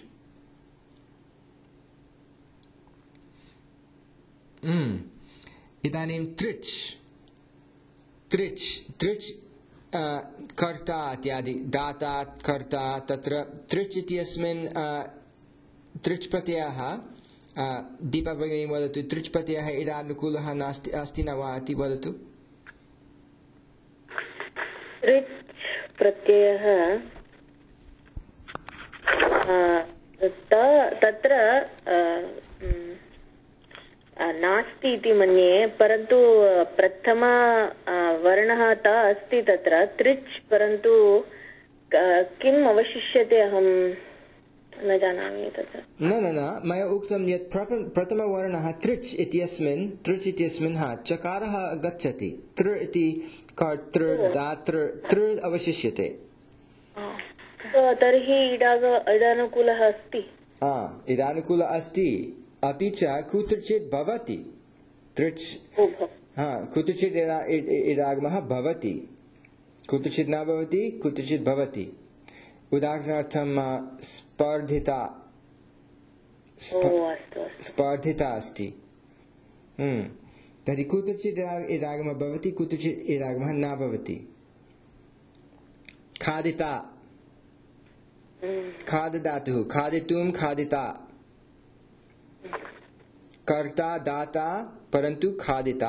इदानीं त्रिच् त्रिच् त्रिच् कर्ता इत्यादि दाता कर्ता तत्र त्रिच् इत्यस्मिन् त्रिच् प्रत्ययः दीपा भगिनी वदतु त्रिच् प्रत्ययः इडानुकूलः नास्ति अस्ति न वा इति वदतु त्रिच् प्रत्ययः तत्र नास्ति इति मन्ये परन्तु प्रथम वर्णः त अस्ति तत्र त्रिच् परन्तु किम् अवशिष्यते अहं न जानामि तत्र न मया उक्तं यत् प्रथमवर्णः त्रिच् इत्यस्मिन् चकारः गच्छति तृ इति कर्तृ दातृ तृ अवशिष्यते तर्हि इडानुकूलः अस्ति इडानुकूलः अस्ति अपि च कुत्रचित् भवति त्रिच् कुत्रचित् इडागमः भवति कुत्रचित् न भवति कुत्रचित् भवति उदाहरणार्थं स्पर्धिता स्पर्धिता अस्ति तर्हि कुत्रचित् इडागमः भवति कुत्रचित् इडागमः न भवति खादिता खादधातुः खादितुं खादिता कर्ता दाता परन्तु खादिता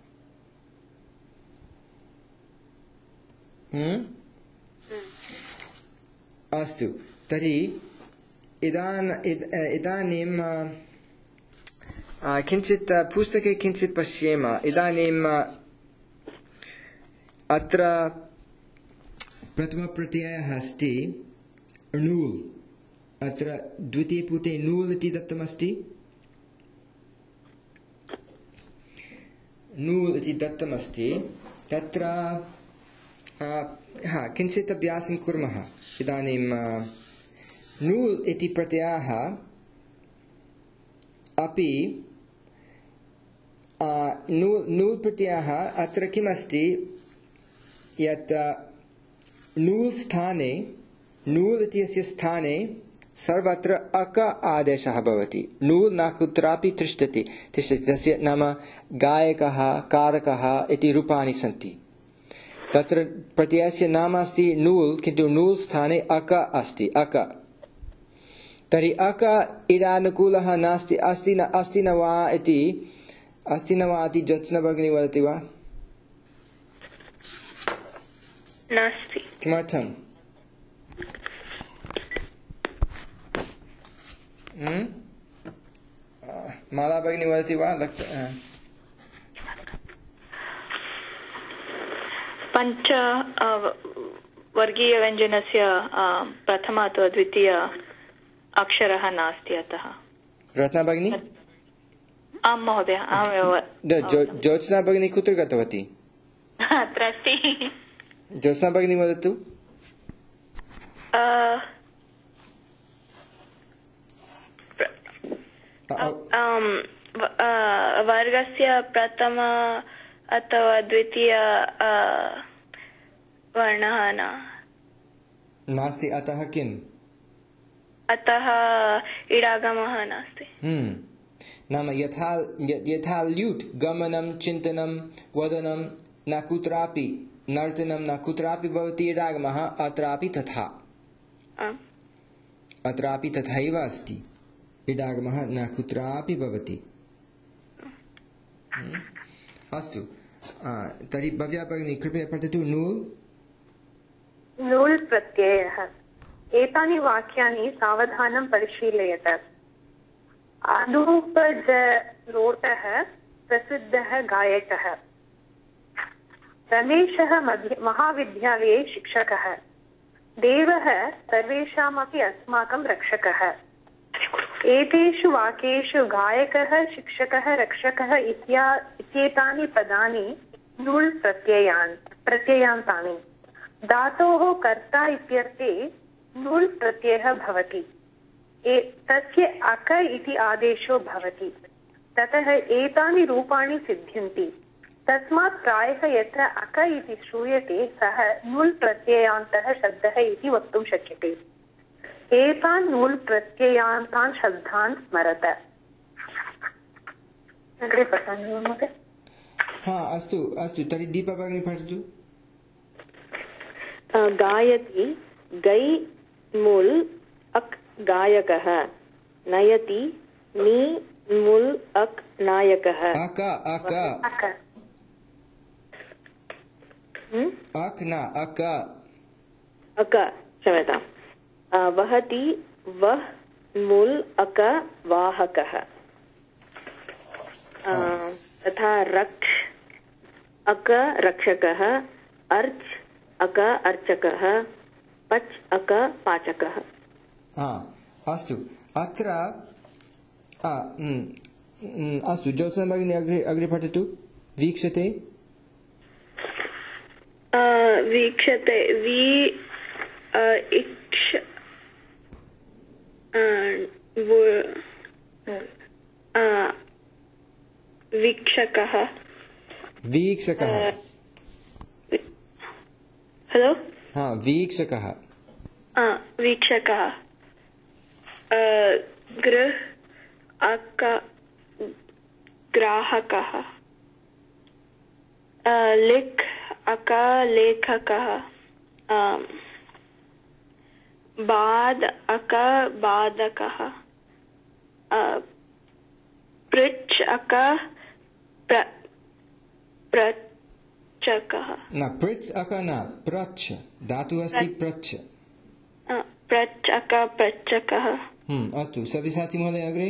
अस्तु तर्हि इदानीं किञ्चित् पुस्तके किञ्चित् पश्येम इदानीं अत्र प्रथमप्रत्ययः अस्ति णूल् अत्र द्वितीयपुटे णूल् इति दत्तमस्ति णूल् इति दत्तमस्ति तत्र किञ्चित् अभ्यासं कुर्मः इदानीं णूल् इति प्रत्ययः अपि णूल् प्रत्ययः अत्र किमस्ति यत् णूल् स्थाने णूल् इत्यस्य स्थाने सर्वत्र अक आदेशः भवति णूल् न कुत्रापि तिष्ठति तस्य नाम गायकः कारकः इति रूपाणि सन्ति तत्र प्रत्ययस्य नाम अस्ति णूल् किन्तु णूल् स्थाने अक अस्ति अक तर्हि अक इडानुकूलः नास्ति अस्ति न वा इति ज्योत्स्ना भगिनी वदति वा नास्ति किमर्थं माला भगिनी वदति वा पञ्च वर्गीयव्यञ्जनस्य प्रथम अथवा द्वितीय अक्षरः नास्ति अतः रत्ना भगिनी आं महोदय अहमेव ज्योत्स्ना भगिनी कुत्र गतवती अत्र अस्ति ज्योत्स्ना भगिनी वदतु वर्गस्य प्रथम अथवा द्वितीय वर्णः नास्ति अतः किम् अतः इडागमः नास्ति नाम यथा ल्यूट् गमनं चिन्तनं वदनं न कुत्रापि नर्तनं न कुत्रापि भवति इडागमः अत्रापि तथैव अस्ति इडागमः न कुत्रापि भवति अस्तु तर्हि भव्या भगिनी कृपया पठतु नूल् प्रत्ययः एतानि वाक्यानि सावधानं परिशीलयत अनूपजलोटः प्रसिद्धः गायकः रमेशः महाविद्यालये शिक्षकः। देवः सर्वेषामपि अस्माकं रक्षकः। एतेषु वाक्येषु गायकः, शिक्षकः, रक्षकः इत्येतानि पदानि नुल् प्रत्ययान्तानि। धातोः कर्ता इत्यर्थे नुल् प्रत्ययः भवति। तस्य अक इति आदेशो भवति। ततः एतानि रूपाणि सिद्ध्यन्ति। तस्मात् प्रायः यत्र अक इति श्रूयते सः नुल् प्रत्ययान्तः शब्दः इति वक्तुं शक्यते। एतान् नुल् प्रत्ययान्तान् शब्दान् स्मरत। अग्रे पठामि महोदय। अस्तु अस्तु, तर्हि दीपा भगिनी पठतु। गायति गै मुल् अक् गायकः। नयति नि मुल् अक् नायकः। अक अक अक न अक अक, क्षम्यताम्। वहति वह मुल् अक वाहकः। तथा रक्ष अक रक्षकः। अर्च अक अर्चकः। पच अक पाचकः। अस्तु, अत्र अस्तु, ज्योत्स्ना भगिनी अग्रे पठतु। वीक्षते वीक्षते वीक्षकः। वीक्षकः। हेलो। वीक्षकः। वीक्षकः। गृह अक ग्राहकः। लिख अक लेखकः। बाद अक बाधकः। पृच्छ अक प्रच्छकः। न पृच्छ अक न प्रच्छ, धातुः अस्ति प्रच्छ। प्रच्छ अक प्रच्छकः। अस्तु, सव्यसाची महोदय अग्रे।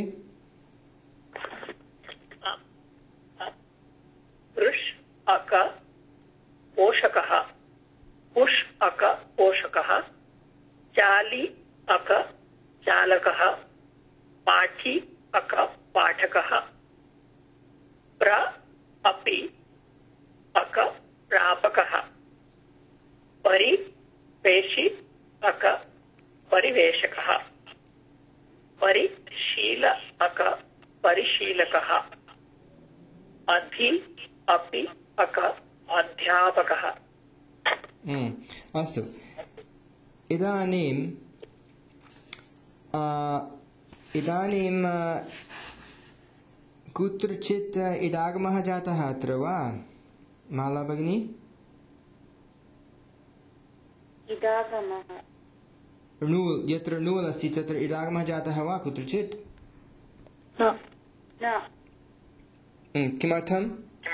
वृष अक पोषकः। पुष अक पोषकः। चाली अक चालकः। पाठी अक पाठकः। प्र अपि अक प्रापकः। परिवेशी अक परिवेशकः। परिशील अक परिशीलकः। अधि अपि अक अध्यापकः। अस्तु, इदानीं कुत्रचित् इडागमः जातः अत्र वा माला भगिनी? इडागमः नूल्, यत्र नूल् अस्ति तत्र इडागमः जातः वा कुत्रचित्? न। किमर्थम्?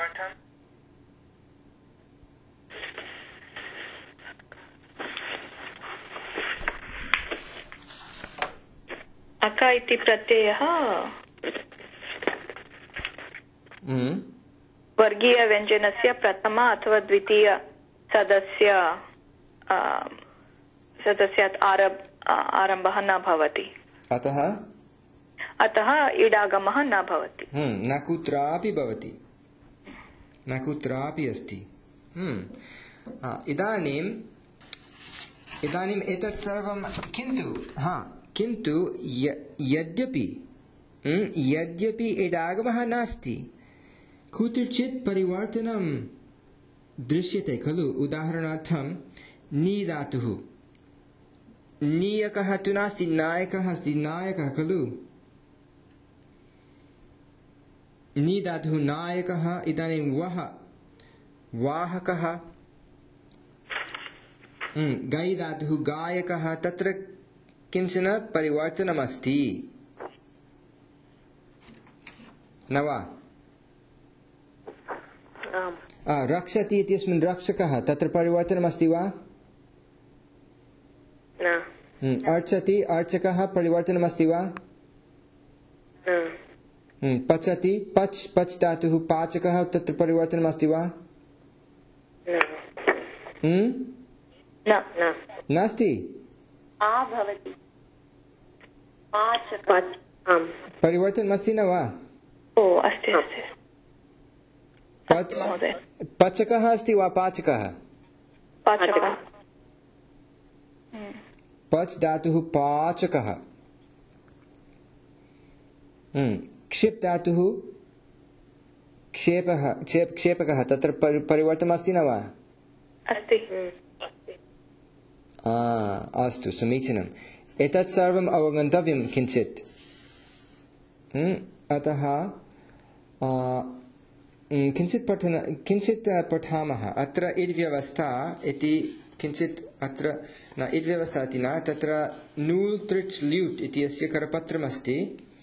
अक इति प्रत्ययः वर्गीयव्यञ्जनस्य प्रथम अथवा द्वितीय सदस्यात् आरम्भः न भवति। अतः इडागमः न भवति। न कुत्रापि भवति, न कुत्रापि अस्ति। इदानीम् एतत् सर्वं किन्तु यद्यपि इडागमः नास्ति, कुत्रचित् परिवर्तनं दृश्यते खलु। उदाहरणार्थं नी धातुः, नीयकः तु नास्ति, नायकः अस्ति, नायकः खलु। नी धातुः नायकः। इदानीं वः वाहकः। गै धातुः गायकः। तत्र किञ्चन परिवर्तनमस्ति न वा? रक्षति इत्यस्मिन् रक्षकः, तत्र परिवर्तनमस्ति वा? अर्चति अर्चकः, परिवर्तनमस्ति वा? पचति पच् धातुः पाचकः, तत्र परिवर्तनमस्ति वा? न न नास्ति आ भवति पाचक आम् परिवर्तनमस्ति न वा ओ अस्ति अस्ति महोदय पचकः अस्ति वा पाचकः पाचकः पच धातुः पाचकः क्षिप् धातुः क्षेपकः तत्र परिवर्तनमस्ति न वा अस्ति अस्तु समीचीनम् एतत् सर्वम् अवगन्तव्यं किञ्चित् अतः किञ्चित् पठामः अत्र इड्व्यवस्था इति किञ्चित् अत्र न इड्व्यवस्था इति न तत्र नूल् त्रिच् ल्यूट् इत्यस्य करपत्रमस्ति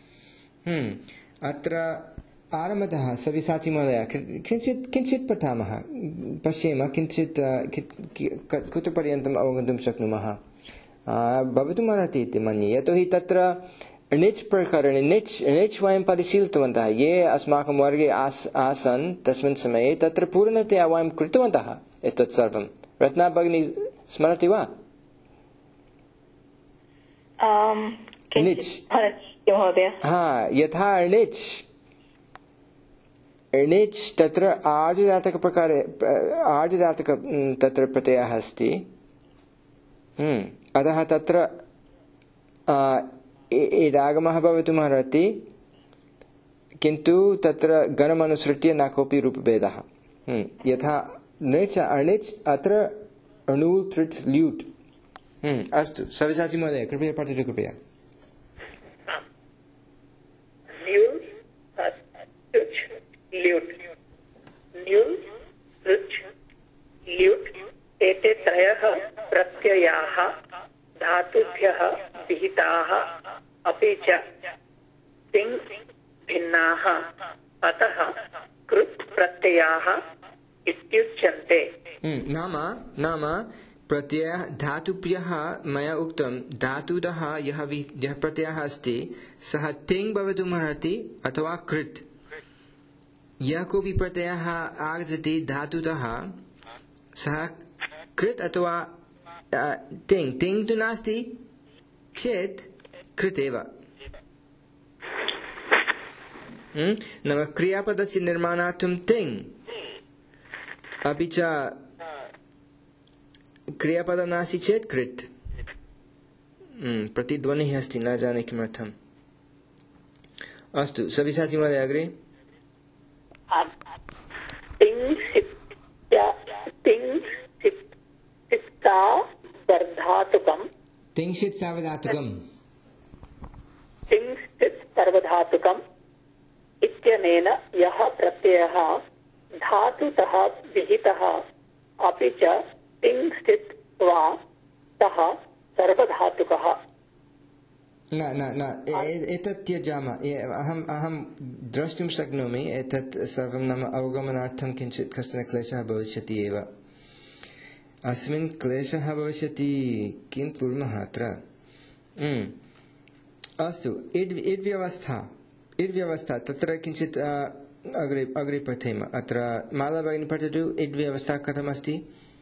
अत्र आरम्भतः सव्यसाची महोदय किञ्चित् पठामः पश्येम किञ्चित् कुत्र पर्यन्तम् अवगन्तुं शक्नुमः भवितुम् अर्हति इति मन्ये यतोहि तत्र णिच् प्रकरणे णिच् वयं परिशीलितवन्तः ये अस्माकं वर्गे आसन् तस्मिन् समये तत्र पूर्णतया वयं कृतवन्तः एतत् सर्वं रत्ना भगिनी स्मरति वा णिच् यथा णिच् तत्र आर्जदातकप्रकारे आर्जदातक तत्र प्रत्ययः अस्ति अतः तत्र इडागमः भवितुम् अर्हति किन्तु तत्र गणमनुसृत्य न कोऽपि रूपभेदः यथा णिच् अणिच् अत्र अणुः त्रिच् ल्यूट् अस्तु सव्यसाची महोदय कृपया पठतु कृपया एते त्रयः प्रत्ययाः धातुभ्यः विहिताः अपि च तिङ् भिन्नाः अतः कृत् प्रत्ययाः इत्युच्यन्ते नाम प्रत्ययः धातुभ्यः मया उक्तं धातुतः यः प्रत्ययः अस्ति सः तिङ् भवितुम् अर्हति अथवा कृत् यः कोऽपि प्रत्ययः आगच्छति धातुतः सः कृत् अथवा तिङ् तु नास्ति चेत् कृत् एव नाम क्रियापदस्य निर्माणार्थं तिङ् अपि च क्रियापदं नास्ति चेत् कृत् प्रतिध्वनिः अस्ति न जाने किमर्थम् अस्तु सव्यसाची महोदय अग्रे तिङ्क्षित् सार्वधातुकम् इत्यनेन यः प्रत्ययः धातुतः विहितः अपि च तिङ्क्षित् वा सः सर्वधातुकः न एतत् त्यजामः अहं द्रष्टुं शक्नोमि एतत् सर्वं नाम अवगमनार्थं किञ्चित् कश्चन क्लेशः भविष्यति एव अस्मिन् क्लेशः भविष्यति किं कुर्मः अत्र अस्तु इड्व्यवस्था तत्र किञ्चित् अग्रे पठेम अत्र माला भगिनी पठतु इड्व्यवस्था कथमस्ति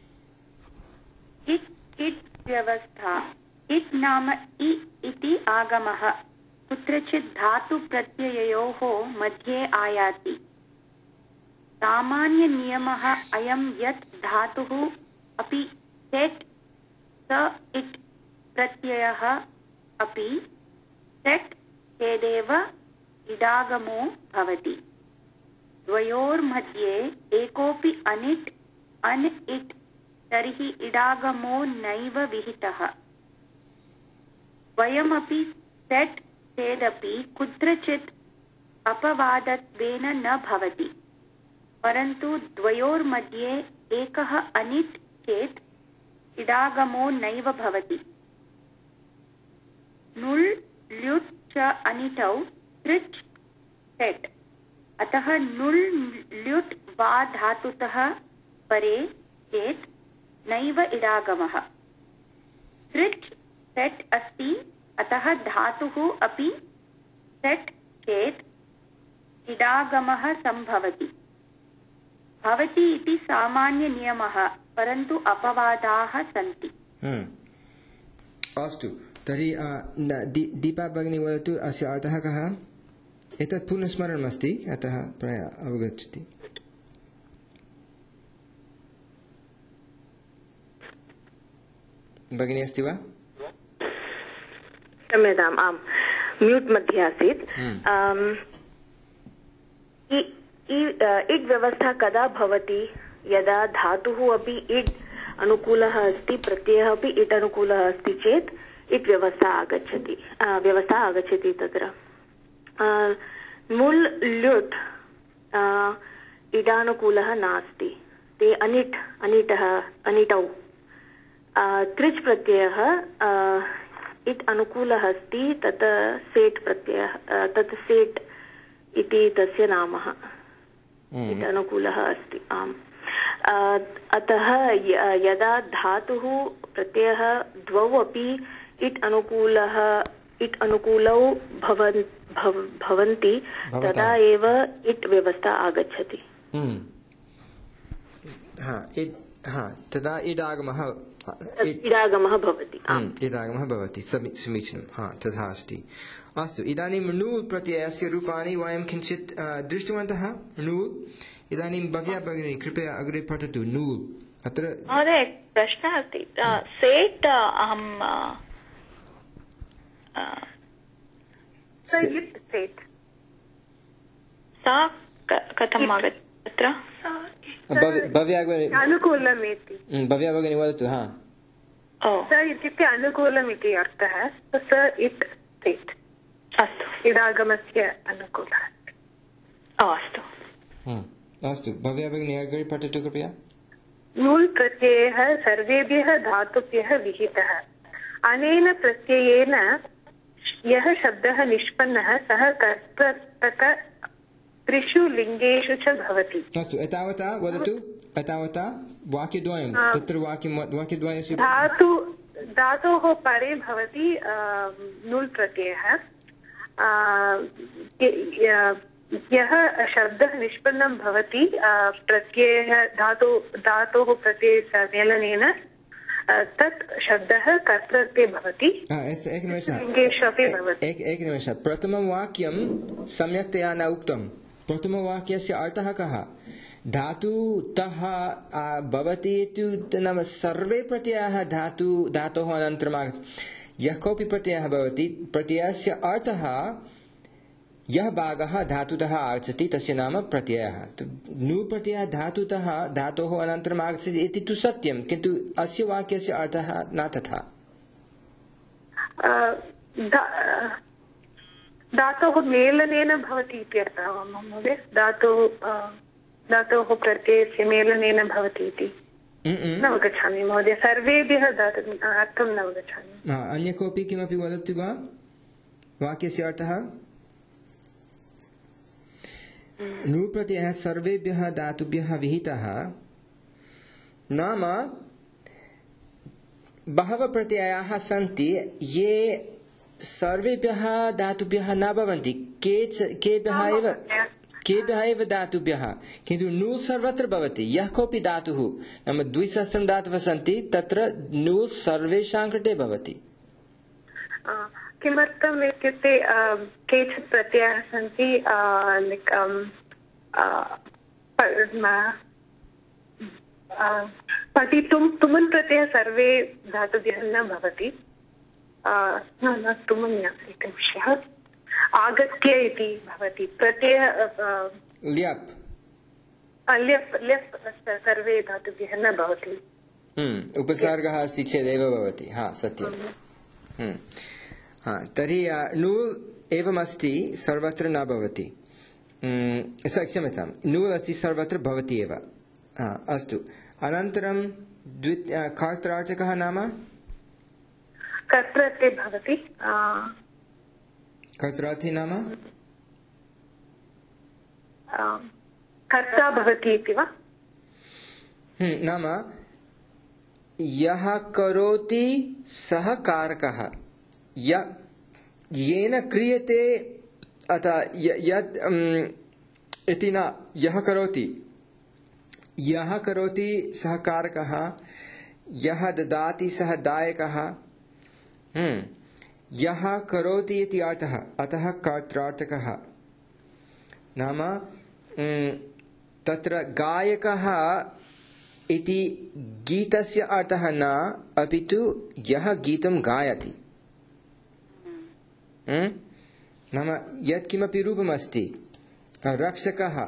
इड्व्यवस्था इट् नाम इ इति आगमः कुत्रचित् धातुप्रत्यययोः मध्ये आयाति सामान्यनियमः अयं यत् धातुः अपि सेट् स इट् प्रत्ययः अपि सेट् चेदेव इडागमो भवति द्वयोर्मध्ये एकोऽपि अनिट् अन् इट् तर्हि इडागमो नैव विहितः वयमपि सेट् चेदपि कुत्रचित् अपवादत्वेन न भवति परन्तु द्वयोर्मध्ये एकः अनिट् चेत् इडागमो नैव भवति नुल् ल्युट् च अनिटौ त्रिच् सेट् अतः नुल् ल्युट् वा धातुतः परे चेत् नैव इडागमः त्रिच् सेट् अस्ति अतः धातुः अपि सेट् चेत् इडागमः सम्भवति भवति इति सामान्यनियमः परन्तु अपवादाः सन्ति। अस्तु, तर्हि दीपा भगिनी वदतु अस्य अर्थः कः? एतत् पुनस्मरणमस्ति, अतः प्रायः अवगच्छति। भगिनी अस्ति वा? क्षम्यताम्, आम्, म्यूट् मध्ये आसीत्। इड् व्यवस्था कदा भवति? यदा धातुः अपि इड् अनुकूलः अस्ति, प्रत्ययः अपि इट् अनुकूलः अस्ति चेत् इट् व्यवस्था आगच्छति तत्र। मुल् ल्युट् इडानुकूलः नास्ति, ते अनिटौ। त्रिच् प्रत्ययः इट् अनुकूलः अस्ति, तत् सेट् प्रत्ययः, तत् सेट् इति तस्य नाम। इट् अनुकूलः अस्ति, आम्। अतः यदा धातुः प्रत्ययः द्वौ अपि इट् अनुकूलौ भवन्ति, तदा एव इट् व्यवस्था आगच्छति। तदा इडागमः भवति। इडागमः भवति, समीचीनं, तथा अस्ति। अस्तु, इदानीं णूल् प्रत्ययस्य रूपाणि वयं किञ्चित् दृष्टवन्तः। णूल्, इदानीं भव्या भगिनी कृपया अग्रे पठतु। णूल् अत्र महोदय प्रश्नः अस्ति, सेट् अहं सा कथम् आगच्छति तत्र? भव्या अनुकूलमिति। भव्या भगिनी वदतु। स इत्युक्ते अनुकूलम् इति अर्थः। स इट् सेट्, अस्तु, इडागमस्य अनुकूलः। अस्तु अस्तु, भव्या भगिनी अग्रे पठतु कृपया। नूल् प्रत्ययः सर्वेभ्यः धातुभ्यः विहितः। अनेन प्रत्ययेन यः शब्दः निष्पन्नः सः कर्तृक त्रिषु लिङ्गेषु च भवति। अस्तु, एतावता वदतु। एतावता वाक्यद्वयं, तत्र वाक्यद्वयस्य धातोः परे भवति नूल् प्रत्ययः। यः शब्दः निष्पन्नं भवति प्रत्ययः धातोः प्रत्ययस्य मेलनेन, तत् शब्दः कर्तृत्वे भवति। एकनिमेषः, प्रथमं वाक्यं सम्यक्तया न उक्तं। प्रथमवाक्यस्य अर्थः कः? धातुतः भवति इत्युक्ते नाम सर्वे प्रत्ययाः धातोः अनन्तरम् आगच्छति। यः कोऽपि प्रत्ययः भवति, प्रत्ययस्य अर्थः यः भागः धातुतः आगच्छति तस्य नाम प्रत्ययः। नु प्रत्ययः धातोः अनन्तरम् आगच्छति इति तु सत्यं, किन्तु अस्य वाक्यस्य अर्थः न तथा। धातोः मेलनेन भवति इत्यर्थः महोदय। धातोः प्रत्ययस्य मेलनेन भवति इति न अवगच्छामि महोदय। सर्वेभ्यः अर्थं न अवगच्छामि। अन्य कोऽपि किमपि वदति वा वाक्यस्य अर्थः? नु प्रत्ययः सर्वेभ्यः धातुभ्यः विहितः, नाम बहवः प्रत्ययाः सन्ति ये सर्वेभ्यः धातुभ्यः न भवन्ति, केभ्यः एव धातुभ्यः, किन्तु नूल् सर्वत्र भवति। यः कोऽपि धातुः, नाम 200 धातवः सन्ति, तत्र नूल् सर्वेषां कृते भवति। किमर्थम् इत्युक्ते केचित् प्रत्ययाः सन्ति पठितुं तुमुन् प्रत्ययः सर्वे धातुभ्यः न भवति। न तुमुन् इति विषयः आगत्य इति भवति। प्रत्ययः ल्यप् सर्वे धातुभ्यः न भवति। उपसर्गः अस्ति चेदेव भवति। सत्यं। तर्हि नूल् एवमस्ति, सर्वत्र न भवति। क्षम्यतां, नूल् अस्ति सर्वत्र भवति एव। अस्तु, अनन्तरं कर्त्रार्थकः नाम कर्तृत्वे भवति। कर्त्रार्थी नाम कर्ता भवति इति वा? नाम यः करोति सः कारकः, येन क्रियते, अतः यत् इति न, यः करोति यः करोति सः कारकः, यः ददाति सः दायकः। यः करोति इति अर्थः, अतः कर्त्रार्थकः। नाम तत्र गायकः इति गीतस्य अर्थः न, अपि तु यः गीतं गायति। नाम यत्किमपि रूपमस्ति, रक्षकः,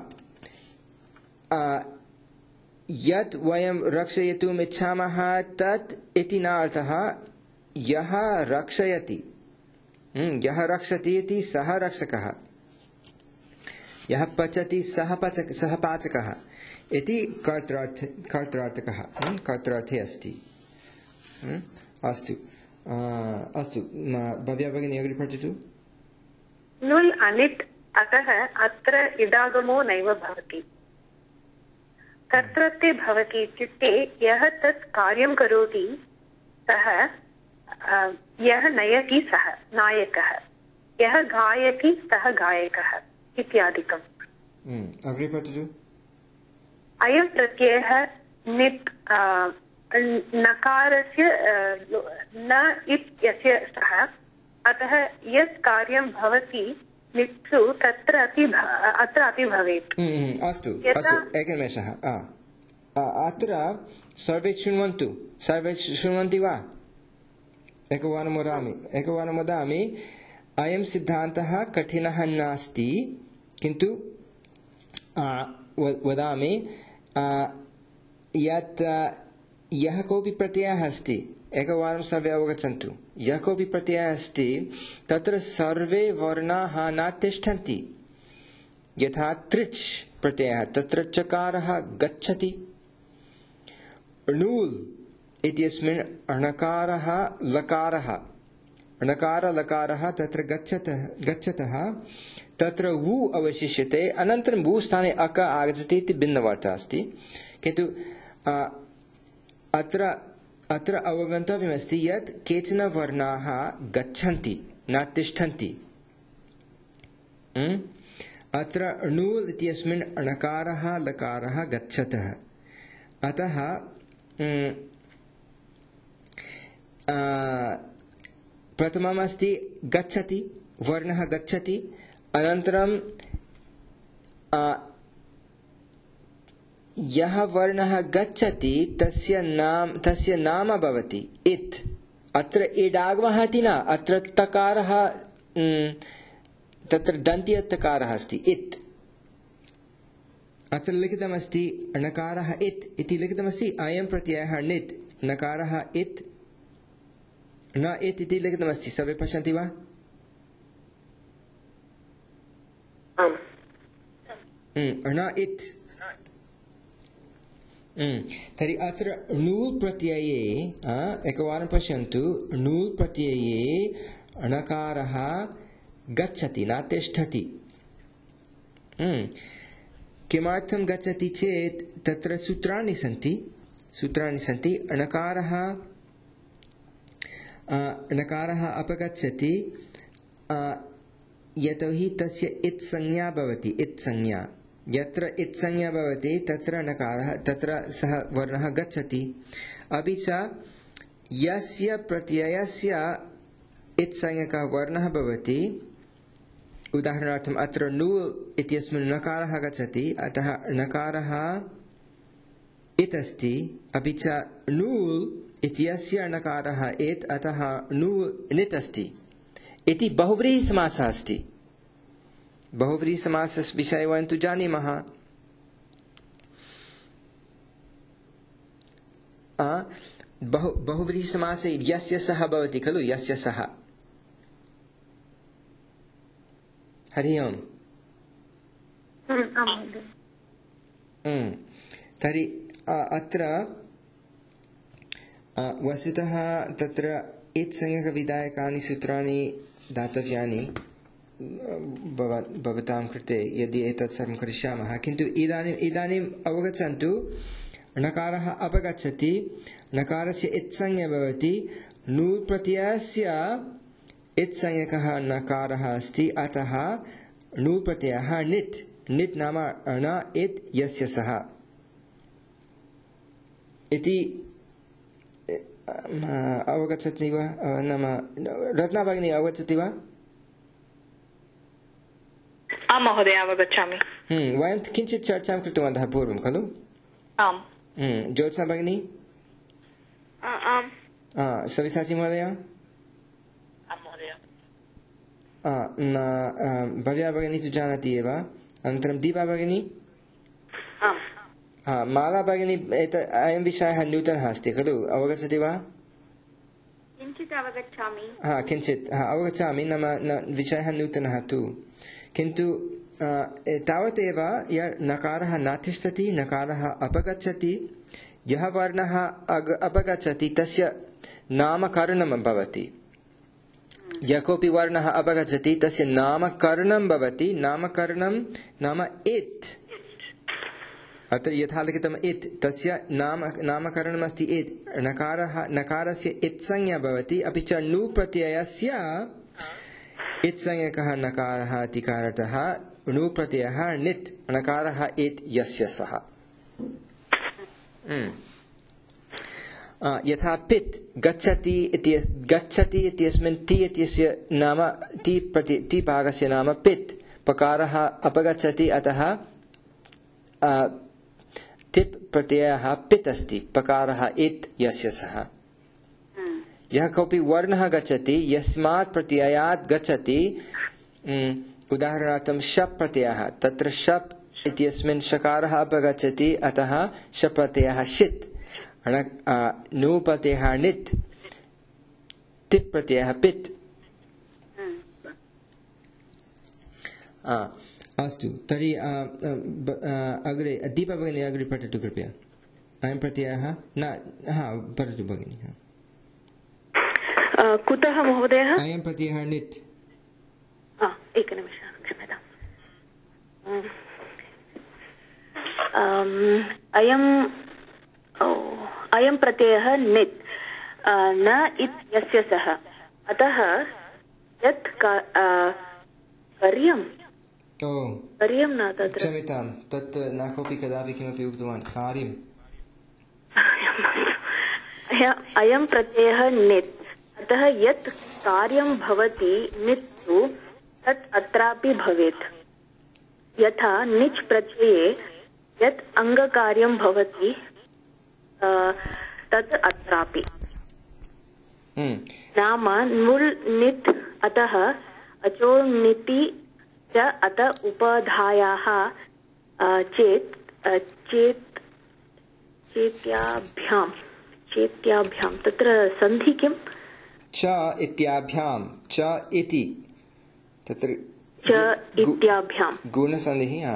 यत् वयं रक्षयितुम् इच्छामः तत् इति न अर्थः, यः रक्षयति। यः रक्षति इति सः रक्षकः, यः पचति सः पाचकः इति कर्त्रार्थकः, कर्त्रार्थे अस्ति। अस्तु अस्तु, भव्या भगिनी अग्रे पठतु। नुल् अनिट्, अतः अत्र इडागमो नैव भवति। कर्तृत्वे भवति इत्युक्ते यः तत् कार्यं करोति सः, यः नयति सः नायकः, यः गायति सः गायकः इत्यादिकम्। अग्रे पठतु। अयं प्रत्ययः निट् नकारस्य न इत्यस्य सः, अतः यत् कार्यं भवति निट्सु तत्र अपि भवेत्। अस्तु अस्तु, एकनिमेषः। अत्र सर्वे शृण्वन्तु, सर्वे शृण्वन्ति वा? एकवारं वदामि। अयं सिद्धान्तः कठिनः नास्ति, किन्तु वदामि यत् यः कोऽपि प्रत्ययः अस्ति, एकवारं सर्वे अवगच्छन्तु, यः कोऽपि प्रत्ययः अस्ति तत्र सर्वे वर्णाः न तिष्ठन्ति। यथा तृच् प्रत्ययः, तत्र चकारः गच्छति। णूल् इत्यस्मिन् णकारः लकारः, णकार लकारः तत्र गच्छतः, तत्र वु अवशिष्यते, अनन्तरं वु स्थाने अक आगच्छति इति भिन्नवार्ता अस्ति। किन्तु अत्र अवगन्तव्यमस्ति यत् केचन वर्णाः गच्छन्ति न तिष्ठन्ति। अत्र णूल् इत्यस्मिन् णकारः लकारः गच्छतः, अतः प्रथममस्ति गच्छति, वर्णः गच्छति, अनन्तरं यः वर्णः गच्छति तस्य नाम भवति इत्। अत्र इडागमः इति न, अत्र तकारः, तत्र दन्त्यतकारः अस्ति इत्। अत्र लिखितमस्ति णकारः इत् इति लिखितमस्ति। अयं प्रत्ययः नित्, नकारः इत् न इत् इति लिखितमस्ति। सर्वे पश्यन्ति वा? न इत्। तर्हि अत्र णूल् प्रत्यये, एकवारं पश्यन्तु, णूल् प्रत्यये णकारः गच्छति न तिष्ठति। किमर्थं गच्छति चेत् तत्र सूत्राणि सन्ति। णकारः अपगच्छति, यतोहि तस्य इत् संज्ञा भवति, इत् संज्ञा। यत्र इत् संज्ञा भवति तत्र णकारः, तत्र सः वर्णः गच्छति। अपि च यस्य प्रत्ययस्य इत् संज्ञकः वर्णः भवति, उदाहरणार्थम् अत्र णूल् इत्यस्मिन् णकारः गच्छति, अतः णकारः इत् अस्ति, अपि च णूल् इत्यस्य णकारः इत्, अतः णूल् नित् अस्ति इति बहुव्रीहिसमासः अस्ति। बहुव्रीहिसमासस्य विषये वयं तु जानीमः। बहुव्रीहिसमासे यस्य सः भवति खलु, यस्य सः। हरि ओम्। तर्हि अत्र वस्तुतः तत्र इत्संज्ञकविधायकानि सूत्राणि दातव्यानि भवतां कृते, यदि एतत् सर्वं करिष्यामः। किन्तु इदानीम् अवगच्छन्तु, णकारः अपगच्छति, णकारस्य इत्संज्ञा भवति, णूल् प्रत्ययस्य इत्संज्ञकः णकारः अस्ति, अतः णूल् प्रत्ययः नित्। नित् नाम ण इत् यस्य सः। इति अवगच्छति वा? नाम रत्ना भगिनी अवगच्छति वा? आम् महोदय, अवगच्छामि। वयं किञ्चित् चर्चां कृतवन्तः पूर्वं खलु? आम्। ज्योत्स्ना भगिनी? आम्। सविसाची महोदय? भव्या भगिनी तु जानाति एव। अनन्तरं दीपा भगिनी? माला भगिनी, अयं विषयः नूतनः अस्ति खलु, अवगच्छति वा? किञ्चित् अवगच्छामि। किञ्चित् अवगच्छामि, नाम विषयः नूतनः तु, किन्तु तावदेव यः नकारः न तिष्ठति, नकारः अपगच्छति, यः वर्णः अपगच्छति तस्य नामकरणं भवति। यः कोऽपि वर्णः अपगच्छति तस्य नामकरणं भवति। नामकरणं नाम इत्, अत्र यथा लिखितम् इत्, तस्य नामकरणमस्ति इत्। नकारस्य इत् संज्ञा भवति, अपि च नु प्रत्ययस्य इत् संज्ञकः नकारः इति कारणतः नु प्रत्ययः नित्, नकारः इत् यस्य सः। यथा पित् गच्छति इत्यस्मिन् ति इत्यस्य नाम ति भागस्य नाम पित्, पकारः अपगच्छति, अतः तिप् प्रत्ययः पित् अस्ति, पकारः इत् यस्य सः। यः कोऽपि वर्णः गच्छति, यस्मात् प्रत्ययात् गच्छति, उदाहरणार्थं शप् प्रत्ययः, तत्र शप् इत्यस्मिन् शकारः अपगच्छति, अतः शप् प्रत्ययः शित्, नु प्रत्ययः नित्, तिप् प्रत्ययः पित्। अस्तु, तर्हि अग्रे दीपा भगिनी अग्रे पठतु कृपया। अयं प्रत्ययः न पठतु भगिनी। कुतः महोदयः? अयं प्रत्ययः नित्। एकनिमिषः, क्षम्यताम्। अयं प्रत्ययः नित्, न इत् यस्य सः, अतः यत् कार्यं कार्यं न तत्र। क्षम्यतां, तत् न कोऽपि कदापि किमपि उक्तवान्। कार्यम्। अयं प्रत्ययः नित्, अतः यत् कार्यं भवति नित् तु तत् अत्रापि भवेत्। यथा निच् प्रत्यये यत् अङ्गकार्यं भवति तत् अत्रापि। नाम नुल् नित्, अतः अचो निति च अत उपधायाः चेत्याभ्यां तत्र सन्धि किम्? च इत्याभ्यां, च इति, तत्र च इत्याभ्यां गुणसन्धिः।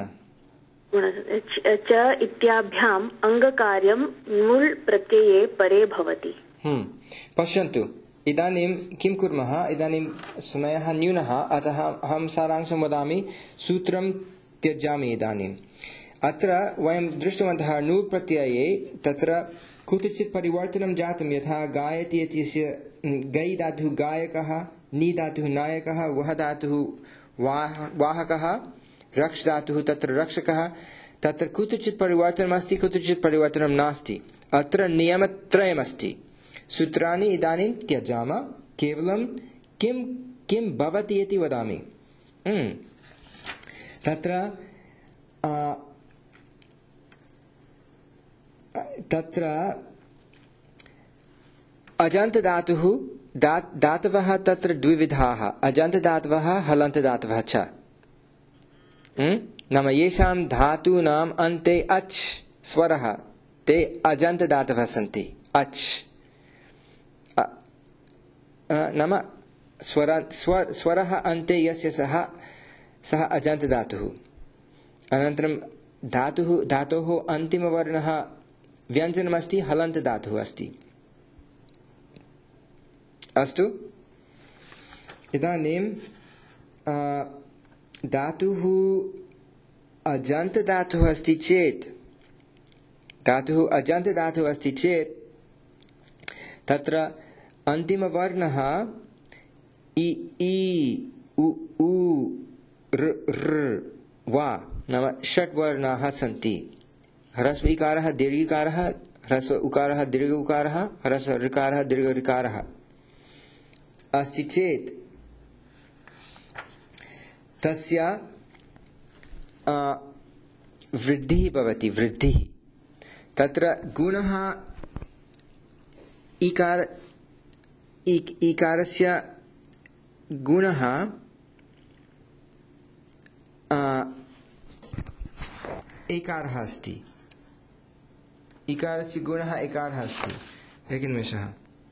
च इत्याभ्याम् अङ्गकार्यं नुल् प्रत्यये परे भवति। पश्यन्तु, इदानीं किं कुर्मः? इदानीं समयः न्यूनः, अतः अहं सारांशं वदामि, सूत्रं त्यजामि। इदानीम् अत्र वयं दृष्टवन्तः नु प्रत्यये तत्र कुत्रचित् परिवर्तनं जातं। यथा गायति इत्यस्य गै धातुः गायकः, नी धातुः नायकः, वह धातुः वाहकः, रक्ष धातुः तत्र रक्षकः। तत्र कुत्रचित् परिवर्तनमस्ति, कुत्रचित् परिवर्तनं नास्ति। अत्र नियमत्रयमस्ति। सूत्राणि इदानीं त्यजामः, केवलं किं किं भवति इति वदामि। तत्र अजन्तधातुः धातवः तत्र द्विविधाः, अजन्तधातवः हलन्तधातवः च। नाम येषां धातूनाम् अन्ते अच् स्वरः, ते अजन्तधातवः सन्ति। अच् नाम स्वरः अन्ते यस्य सः अजन्तधातुः। अनन्तरं धातोः अन्तिमवर्णः व्यञ्जनमस्ति, हलन्तधातुः अस्ति। अस्तु, इदानीं धातुः अजन्तधातुः अस्ति चेत् तत्र अन्तिमवर्णः इ ई उ ऊ ऋ ऋ वा, नाम षट् वर्णाः सन्ति। ह्रस्व इकारः, दीर्घिकारः, ह्रस्व उकारः दीर्घ उकारः ह्रस्व ऋकारः दीर्घ ऋकारः अस्ति चेत् तस्य वृद्धिः भवति वृद्धिः तत्र गुणः इकारस्य गुणः एकारः अस्ति इकारस्य गुणः एकारः अस्ति एकनिमेषः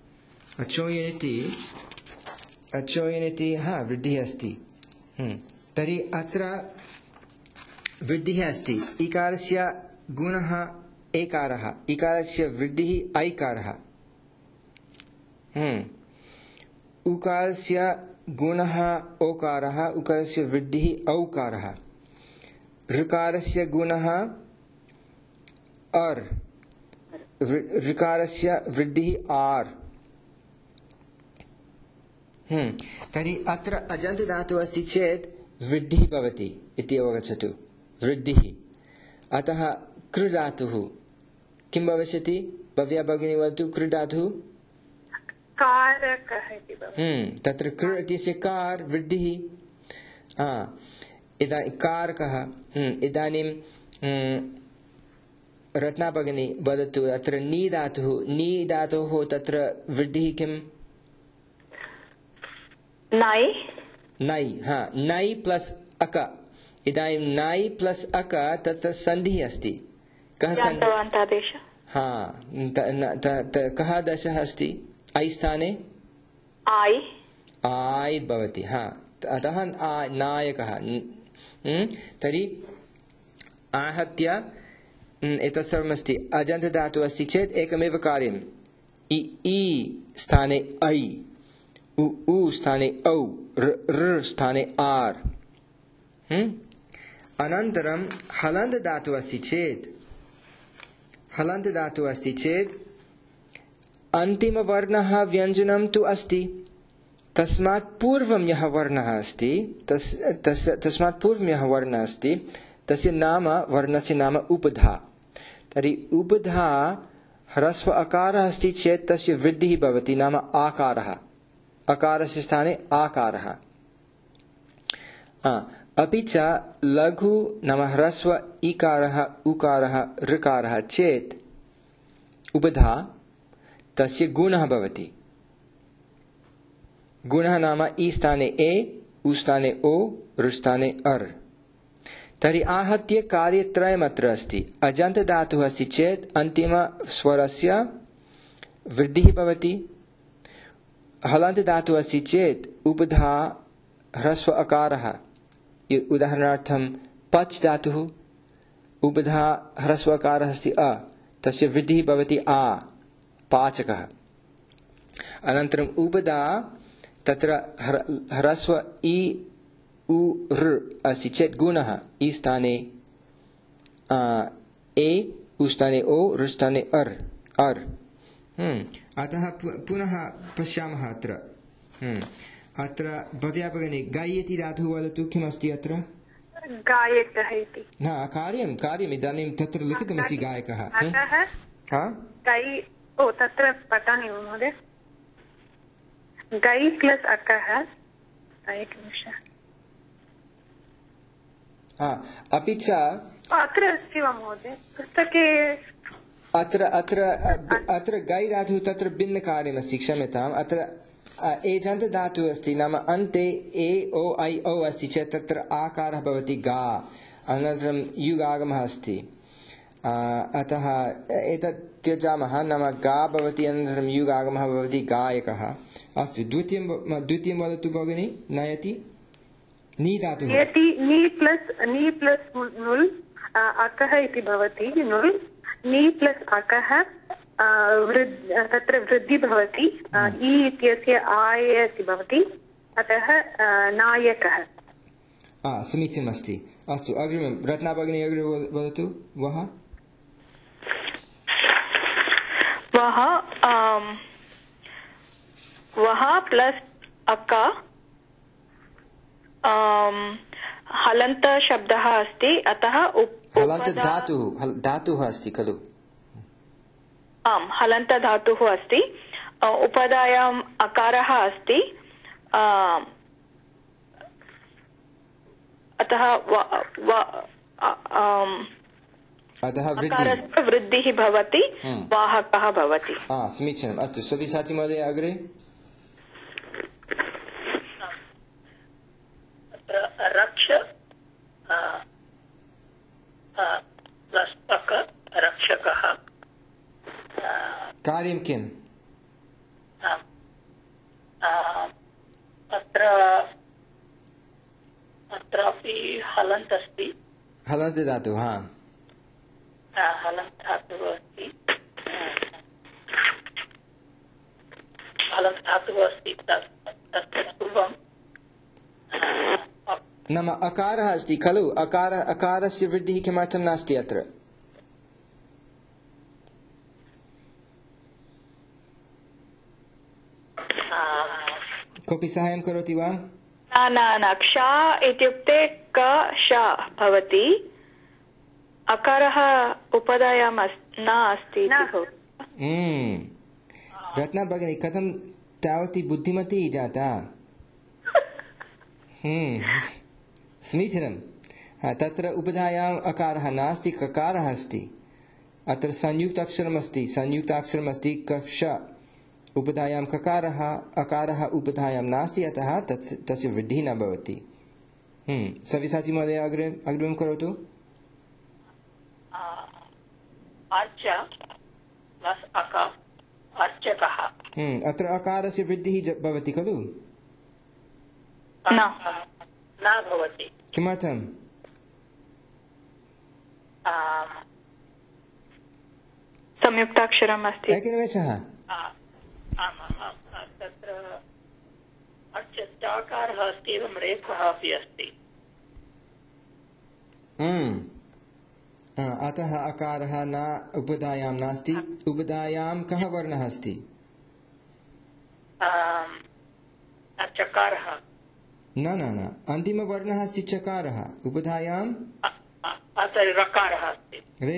अचोयनिति वृद्धिः अस्ति तर्हि अत्र वृद्धिः अस्ति इकारस्य गुणः एकारः इकारस्य वृद्धिः ऐकारः उकारस्य गुणः ओकारः उकारस्य वृद्धिः औकारः ऋकारस्य गुणः अर् ऋकारस्य वृद्धिः आर् तर्हि अत्र अजन्त धातुः अस्ति चेत् वृद्धिः भवति इति अवगच्छतु वृद्धिः अतः कृ धातुः किं भविष्यति भव्या भगिनी वदतु कृ धातुः कारकः इति भवति तत्र कृ इत्यस्य कार वृद्धिः इदानीं कारकः इदानीं रत्ना भगिनी वदतु अत्र नी धातुः तत्र वृद्धिः किम् नै नै प्लस अक इदानीं नै प्लस अक तत्र सन्धिः अस्ति कः कः दशः अस्ति ऐ स्थाने आय् भवति अतः नायकः तर्हि आहत्य एतत् सर्वमस्ति अजन्त धातुः अस्ति चेत् एकमेव कार्यम् इ स्थाने ऐ उ स्थाने औ ऋ स्थाने आर् अनन्तरं हलन्त धातुः अस्ति चेत् अन्तिमवर्णः व्यञ्जनं तु अस्ति तस्मात् पूर्वं यः वर्णः अस्ति तस्मात् पूर्वं यः वर्णः अस्ति तस्य नाम वर्णस्य नाम उपधा तर्हि उपधा ह्रस्व अकारः अस्ति चेत् तस्य वृद्धिः भवति नाम आकारः अकारस्य स्थाने आकारः अपि च लघु नाम ह्रस्व इकारः उकारः ऋकारः चेत् उपधा तस्य गुणः भवति गुणः नाम इ स्थाने ए उ स्थाने ओ ऋ स्थाने अर् तर्हि आहत्य कार्यत्रयमत्र अस्ति अजन्त धातुः अस्ति चेत् अन्तिमस्वरस्य वृद्धिः भवति हलन्त धातुः अस्ति चेत् उपधा ह्रस्व अकारः उदाहरणार्थं पच् धातुः उपधा ह्रस्व अकारः अस्ति अ तस्य वृद्धिः भवति आ पाचकः अनन्तरम् उपधा तत्र ह्रस्व इ उ ऋ अस्ति चेत् गुणः इ स्थाने ए उ स्थाने ओ ऋ स्थाने अर् अतः पुनः पश्यामः अत्र भव्या भगिनी गै इति धातुः वदतु किमस्ति अत्र गायकः इति कार्यम् इदानीं तत्र लिखितमस्ति गायकः तत्र पठामि महोदय गै प्लस् अकः एकनिमिषः अपि च अत्र अस्ति वा महोदय पुस्तके अत्र गै धातुः तत्र भिन्नकार्यमस्ति क्षम्यताम् अत्र एजन्त धातुः अस्ति नाम अन्ते ए ओ ऐ औ अस्ति चेत् तत्र आकारः भवति गा अनन्तरं युगागमः अस्ति अतः एतत् त्यजामः नाम गा भवति अनन्तरं युगागमः भवति गायकः अस्तु द्वितीयं वदतु भगिनी नयति नी धातुः नी प्लस् नुल् अकः इति भवति नुल् नी प्लस् अकः तत्र वृद्धि भवति इ इत्यस्य आय इति भवति अतः नायकः समीचीनमस्ति अस्तु अग्रिमं रत्ना भगिनी अग्रे वदतु वः प्लस् अक हलन्त शब्दः अस्ति अतः हलन्त धातुः अस्ति खलु आम् हलन्तधातुः अस्ति उपधायाम् अकारः अस्ति अतः अतः अकारस्य वृद्धिः भवति वाहकः भवति समीचीनम् अस्तु सव्यसाची महोदय अग्रे रक्ष रक्षकः कार्यं किम् अत्रापि हलन्त् अस्ति हलन्त धातुः हलन्त धातुः अस्ति हलन्त धातुः अस्ति तस्य पूर्वं नाम अकारः अस्ति खलु अकारस्य वृद्धिः किमर्थं नास्ति अत्र कोऽपि साहाय्यं करोति वा न क्ष इत्युक्ते क श भवति अकारः उपधायां न अस्ति रत्ना भगिनी कथं तावती बुद्धिमती जाता समीचीनं तत्र उपधायाम् अकारः नास्ति ककारः अस्ति अत्र संयुक्ताक्षरमस्ति कक्ष उपधायां ककारः अकारः उपधायां नास्ति अतः तस्य वृद्धिः न भवति सव्यसाची महोदय अग्रिमं करोतु अर्चकः अत्र अकारस्य वृद्धिः भवति खलु न भवति किमर्थं संयुक्ताक्षरम् अस्ति एकनिमेषः तत्र चकारः अस्ति एवं रेफः अपि अस्ति अतः अकारः न उपधायां नास्ति उपधायां कः वर्णः अस्ति चकारः न अन्तिमवर्णः अस्ति चकारः उपधायां रकारः अस्ति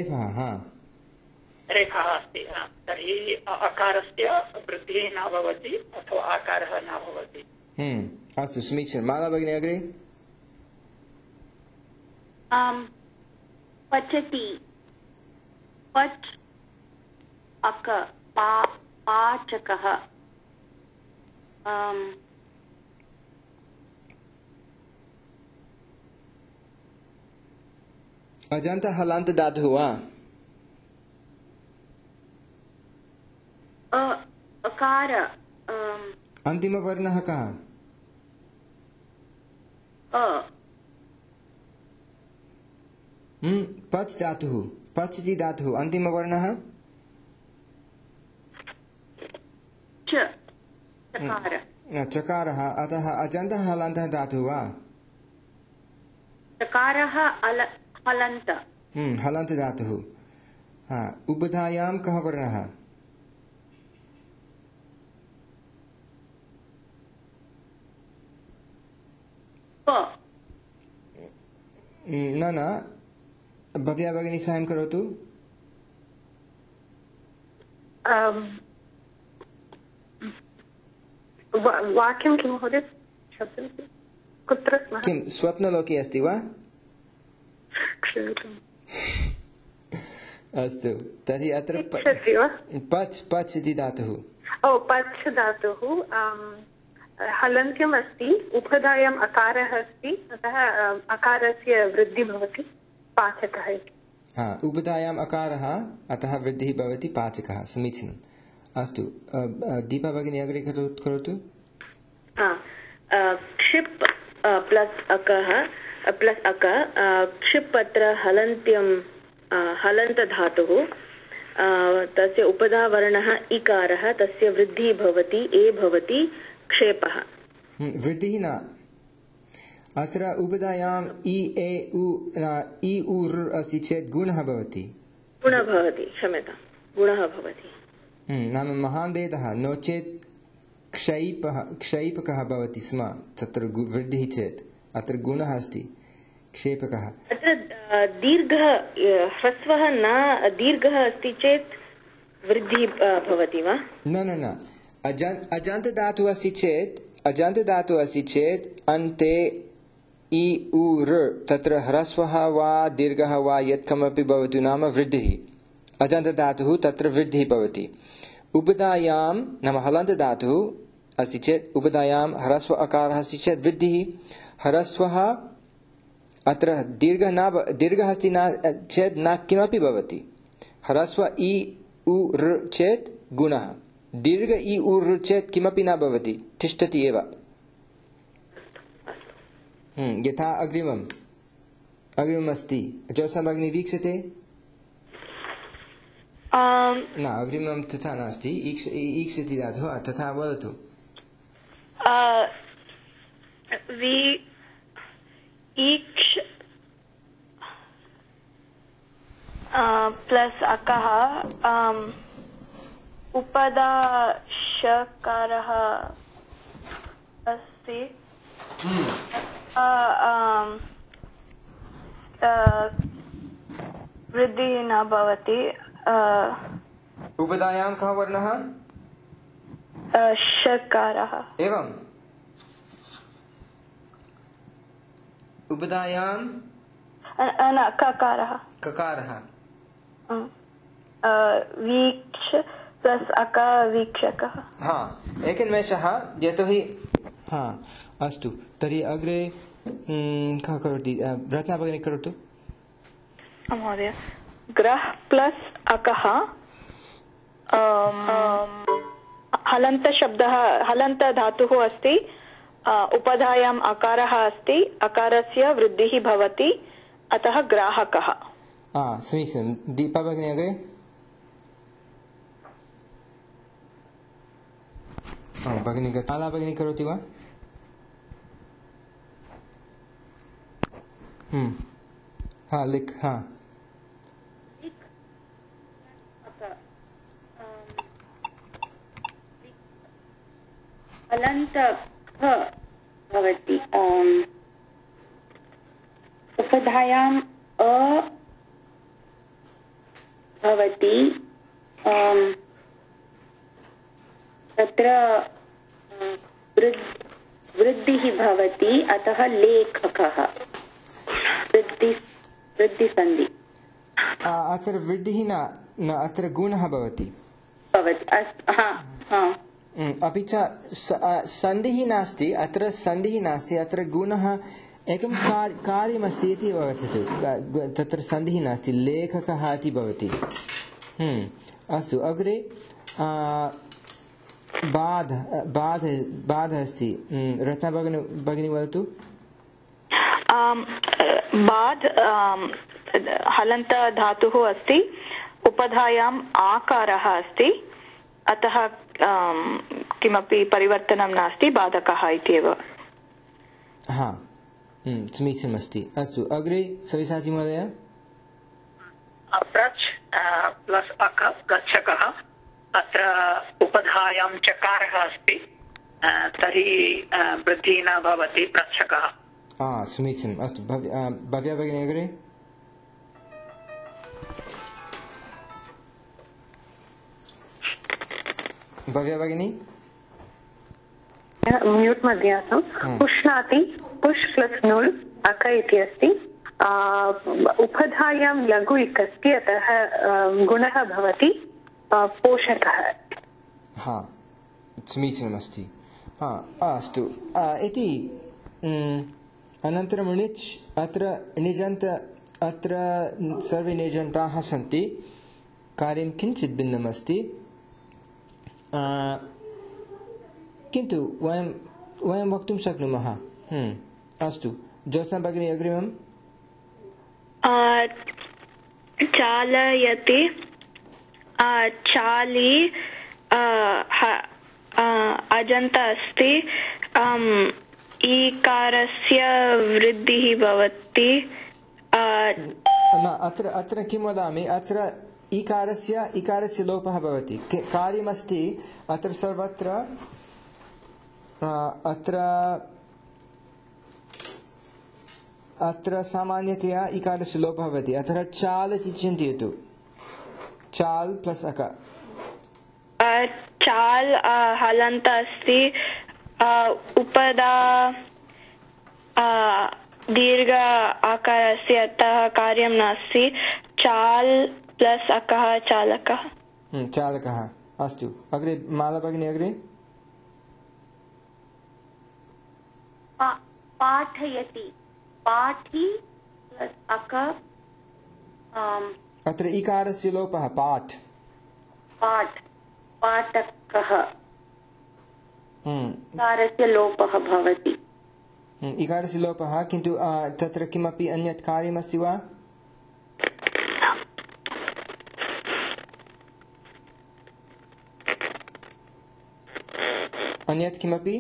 रेफः अस्ति तर्हि अकारस्य वृद्धिः न भवति अथवा आकारः न भवति अस्तु समीचीनं माला भगिनी अग्रे पचति पच् अक पाचकः अजन्त हलन्त धातुः वा अकार अन्तिमवर्णः कः पच् धातुः पच् इति धातुः अन्तिमवर्णः चकारः अतः अजन्तः हलन्तः धातुः वा चकारः हलन्त हलन्त धातुः उपधायां कः वर्णः न भव्या भगिनी साहाय्यं करोतु वाक्यं किं महोदय कुत्र स्मः किं स्वप्नलोके अस्ति वा अस्तु तर्हि अत्र पच् इति धातुः पच् धातुः हलन्त्यम् अस्ति उपधायाम् अकारः अस्ति अतः अकारस्य वृद्धिः भवति पाचकः इति उपधायाम् अकारः अतः वृद्धिः भवति पाचकः समीचीनम् अस्तु दीपा भगिनी अग्रे करोतु क्षिप् प्लस् अकः प्लस् अक क्षिप् अत्र हलन्त्यं हलन्तधातुः तस्य उपधावर्णः इकारः तस्य वृद्धिः भवति ए भवति क्षेपः वृद्धिः न अत्र उपधायाम् इ ए इ उर् अस्ति चेत् गुणः भवति क्षम्यतां गुणः भवति नाम महान् भेदः नो चेत् क्षैपकः भवति स्म तत्र वृद्धिः चेत् अत्र गुणः अस्ति क्षेपकः अत्र दीर्घः ह्रस्वः न दीर्घः अस्ति चेत् वृद्धि भवति वा? न अजान्तधातुः अस्ति चेत् अन्ते इ उ ऋ तत्र ह्रस्वः वा दीर्घः वा यत्कमपि भवतु नाम वृद्धिः। अजान्तधातुः तत्र वृद्धिः भवति। उपधायां नाम हलन्तधातुः अस्ति चेत् उपधायां ह्रस्व अकारः अस्ति चेत् वृद्धिः। ह्रस्वः अत्र दीर्घः अस्ति चेत् न किमपि भवति। ह्रस्व इ उ ऋ चेत् गुणः, दीर्घ इ उ ऋ चेत् किमपि न भवति, तिष्ठति एव। यथा अग्रिमम् अस्ति। जोसा भगिनी वीक्षते? न, अग्रिमं तथा नास्ति। ईक्षति धातुः, तथा वदतु। प्लस अकः उपदा शकारः अस्ति। वृद्धिः न भवति। उपधायां कः वर्णः? शकारः। एवम्। उपधायां न ककारः। ककारः। वीक्ष प्लस अक वीक्षकः। एकनिमेषः, यतोहि अस्तु। तर्हि अग्रे कः करोति? रत्ना भगिनी करोतु। महोदय, ग्रह प्लस अकः हलन्तशब्दः, हलन्तधातुः अस्ति। उपधायाम् अकारः अस्ति। अकारस्य वृद्धिः भवति, अतः ग्राहकः। समीचीनं। दीपा भगिनी अग्रे। भगिनी गताला भगिनी करोति वा? लिख। हलन्तः भवति। उपधायाम् अ भवति। तत्र वृद्धिः भवति, अतः लेखकः। वृद्धिसन्धि। अत्र वृद्धिः न, अत्र गुणः भवति। अपि च सन्धिः नास्ति, अत्र सन्धिः नास्ति, अत्र गुणः एकं कार्यमस्ति इति वदतु। तत्र सन्धिः नास्ति, लेखकः इति भवति। अस्तु, अग्रे बाध अस्ति। रत्ना भगिनी वदतु। बाध हलन्त धातुः अस्ति। उपधायाम् आकारः अस्ति, अतः किमपि परिवर्तनं नास्ति, बाधकः इत्येव। समीचीनमस्ति। अस्तु, अग्रे सविसाची महोदय। प्रच् प्लस अक गच्छकः। अत्र उपधायां चकारः अस्ति, तर्हि वृद्धिः न भवति, प्रच्छकः। समीचीनम्। अस्तु, भव्या भगिनी अग्रे। भव्या भगिनी। म्यूट् मध्ये आसम्। पुष्णाति, पुष् प्लस् नुल् अक इति अस्ति। उपधायां लघु इक् अस्ति, अतः गुणः भवति पोषकः। समीचीनमस्ति। अस्तु, इति अनन्तरं णिच्। अत्र णिजन्त, अत्र सर्वे णिजन्ताः सन्ति। कार्यं किञ्चित् भिन्नमस्ति, किन्तु वयं वक्तुं शक्नुमः। अस्तु, जोत्स्ना भगिनी अग्रिमम्। चालयति, चाली अजन्त अस्ति। ईकारस्य वृद्धिः भवति। अत्र किं वदामि, अत्र इकारस्य लोपः भवति। कार्यमस्ति अत्र सर्वत्र। अत्र सामान्यतया इकारस्य लोपः भवति। अत्र चाल् इति चिन्तयतु। चाल् प्लस् अक, चाल् हलन्त अस्ति उपदा दीर्घ आकारस्य अतः कार्यं नास्ति चाल् प्लस् अकः चालकः चालकः अस्तु अग्रे माला भगिनी अग्रे पाठयति पाठी प्लस् अक अत्र इकारस्य लोपः पाठ पाठकः इकारस्य लोपः भवति इकारस्य लोपः किन्तु तत्र किमपि अन्यत् कार्यमस्ति वा अन्यत् किमपि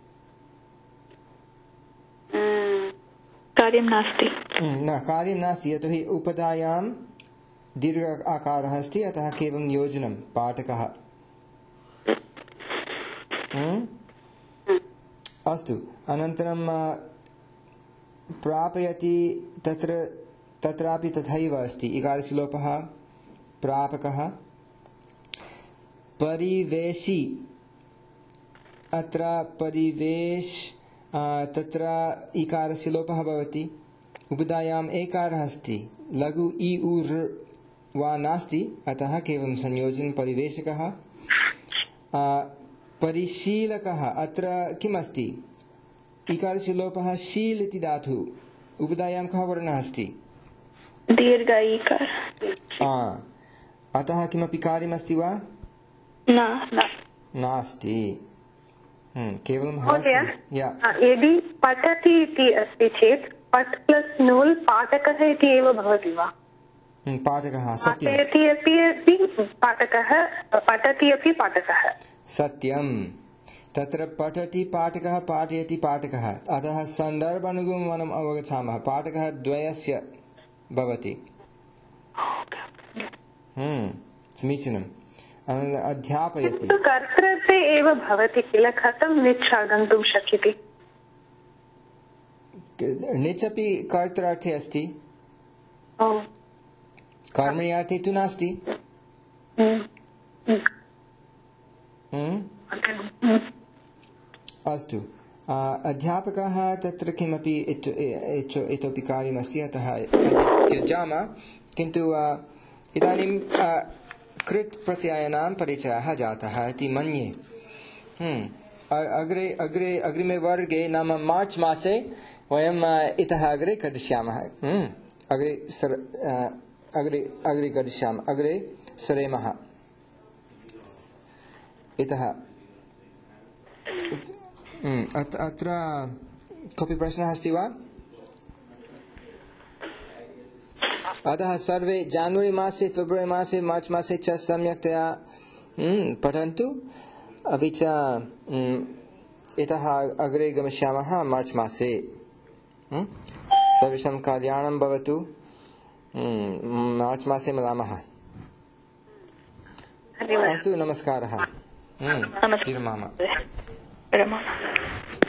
कार्यं नास्ति न कार्यं नास्ति यतोहि उपधायां दीर्घ आकारः अस्ति अतः केवलं योजनं पाठकः अस्तु अनन्तरं प्रापयति तत्रापि तथैव अस्ति इकारस्य लोपः प्रापकः परिवेशी अत्र परिवेश तत्र इकारस्य लोपः भवति उपधायाम् एकारः अस्ति लघु इ उ ऋ वा नास्ति अतः केवलं संयोजन परिवेशकः परिशीलकः अत्र किम् अस्ति इकारस्य लोपः शील इति धातुः उपधायां कः वर्णः अस्ति दीर्घ ईकार अतः किमपि कार्यमस्ति वा नास्ति केवलं यदि पठति इति अस्ति चेत् पठ प्लस् नूल् पाठकः इति एव भवति वा पाठकः सत्यं पठति अपि पाठकः सत्यं तत्र पठति पाठकः पाठयति पाठकः अतः सन्दर्भानुगुणं वयम् अवगच्छामः पाठकः द्वयस्य भवति समीचीनम् अध्यापयति कर्तृत्वे एव भवति किल कथं निच् आगन्तुं शक्यते निच् अपि कर्तृर्थे अस्ति कर्मण्यार्थे तु नास्ति अस्तु अध्यापकः तत्र किमपि इतोपि कार्यमस्ति अतः त्यजामः किन्तु इदानीं कृत् प्रत्ययानां परिचयः जातः इति मन्ये अग्रिमे वर्गे नाम मार्च् मासे वयम् इतः अग्रे करिष्यामः अग्रे करिष्यामः अग्रे सरेमः इतः अत्र कोऽपि प्रश्नः अस्ति वा अतः सर्वे जान्वरी मासे फेब्रुवरी मासे मार्च् मासे च सम्यक्तया पठन्तु अपि च इतः अग्रे गमिष्यामः मार्च् मासे सर्वेषां कल्याणं भवतु मार्च् मासे मिलामः अस्तु नमस्कारः विरमामः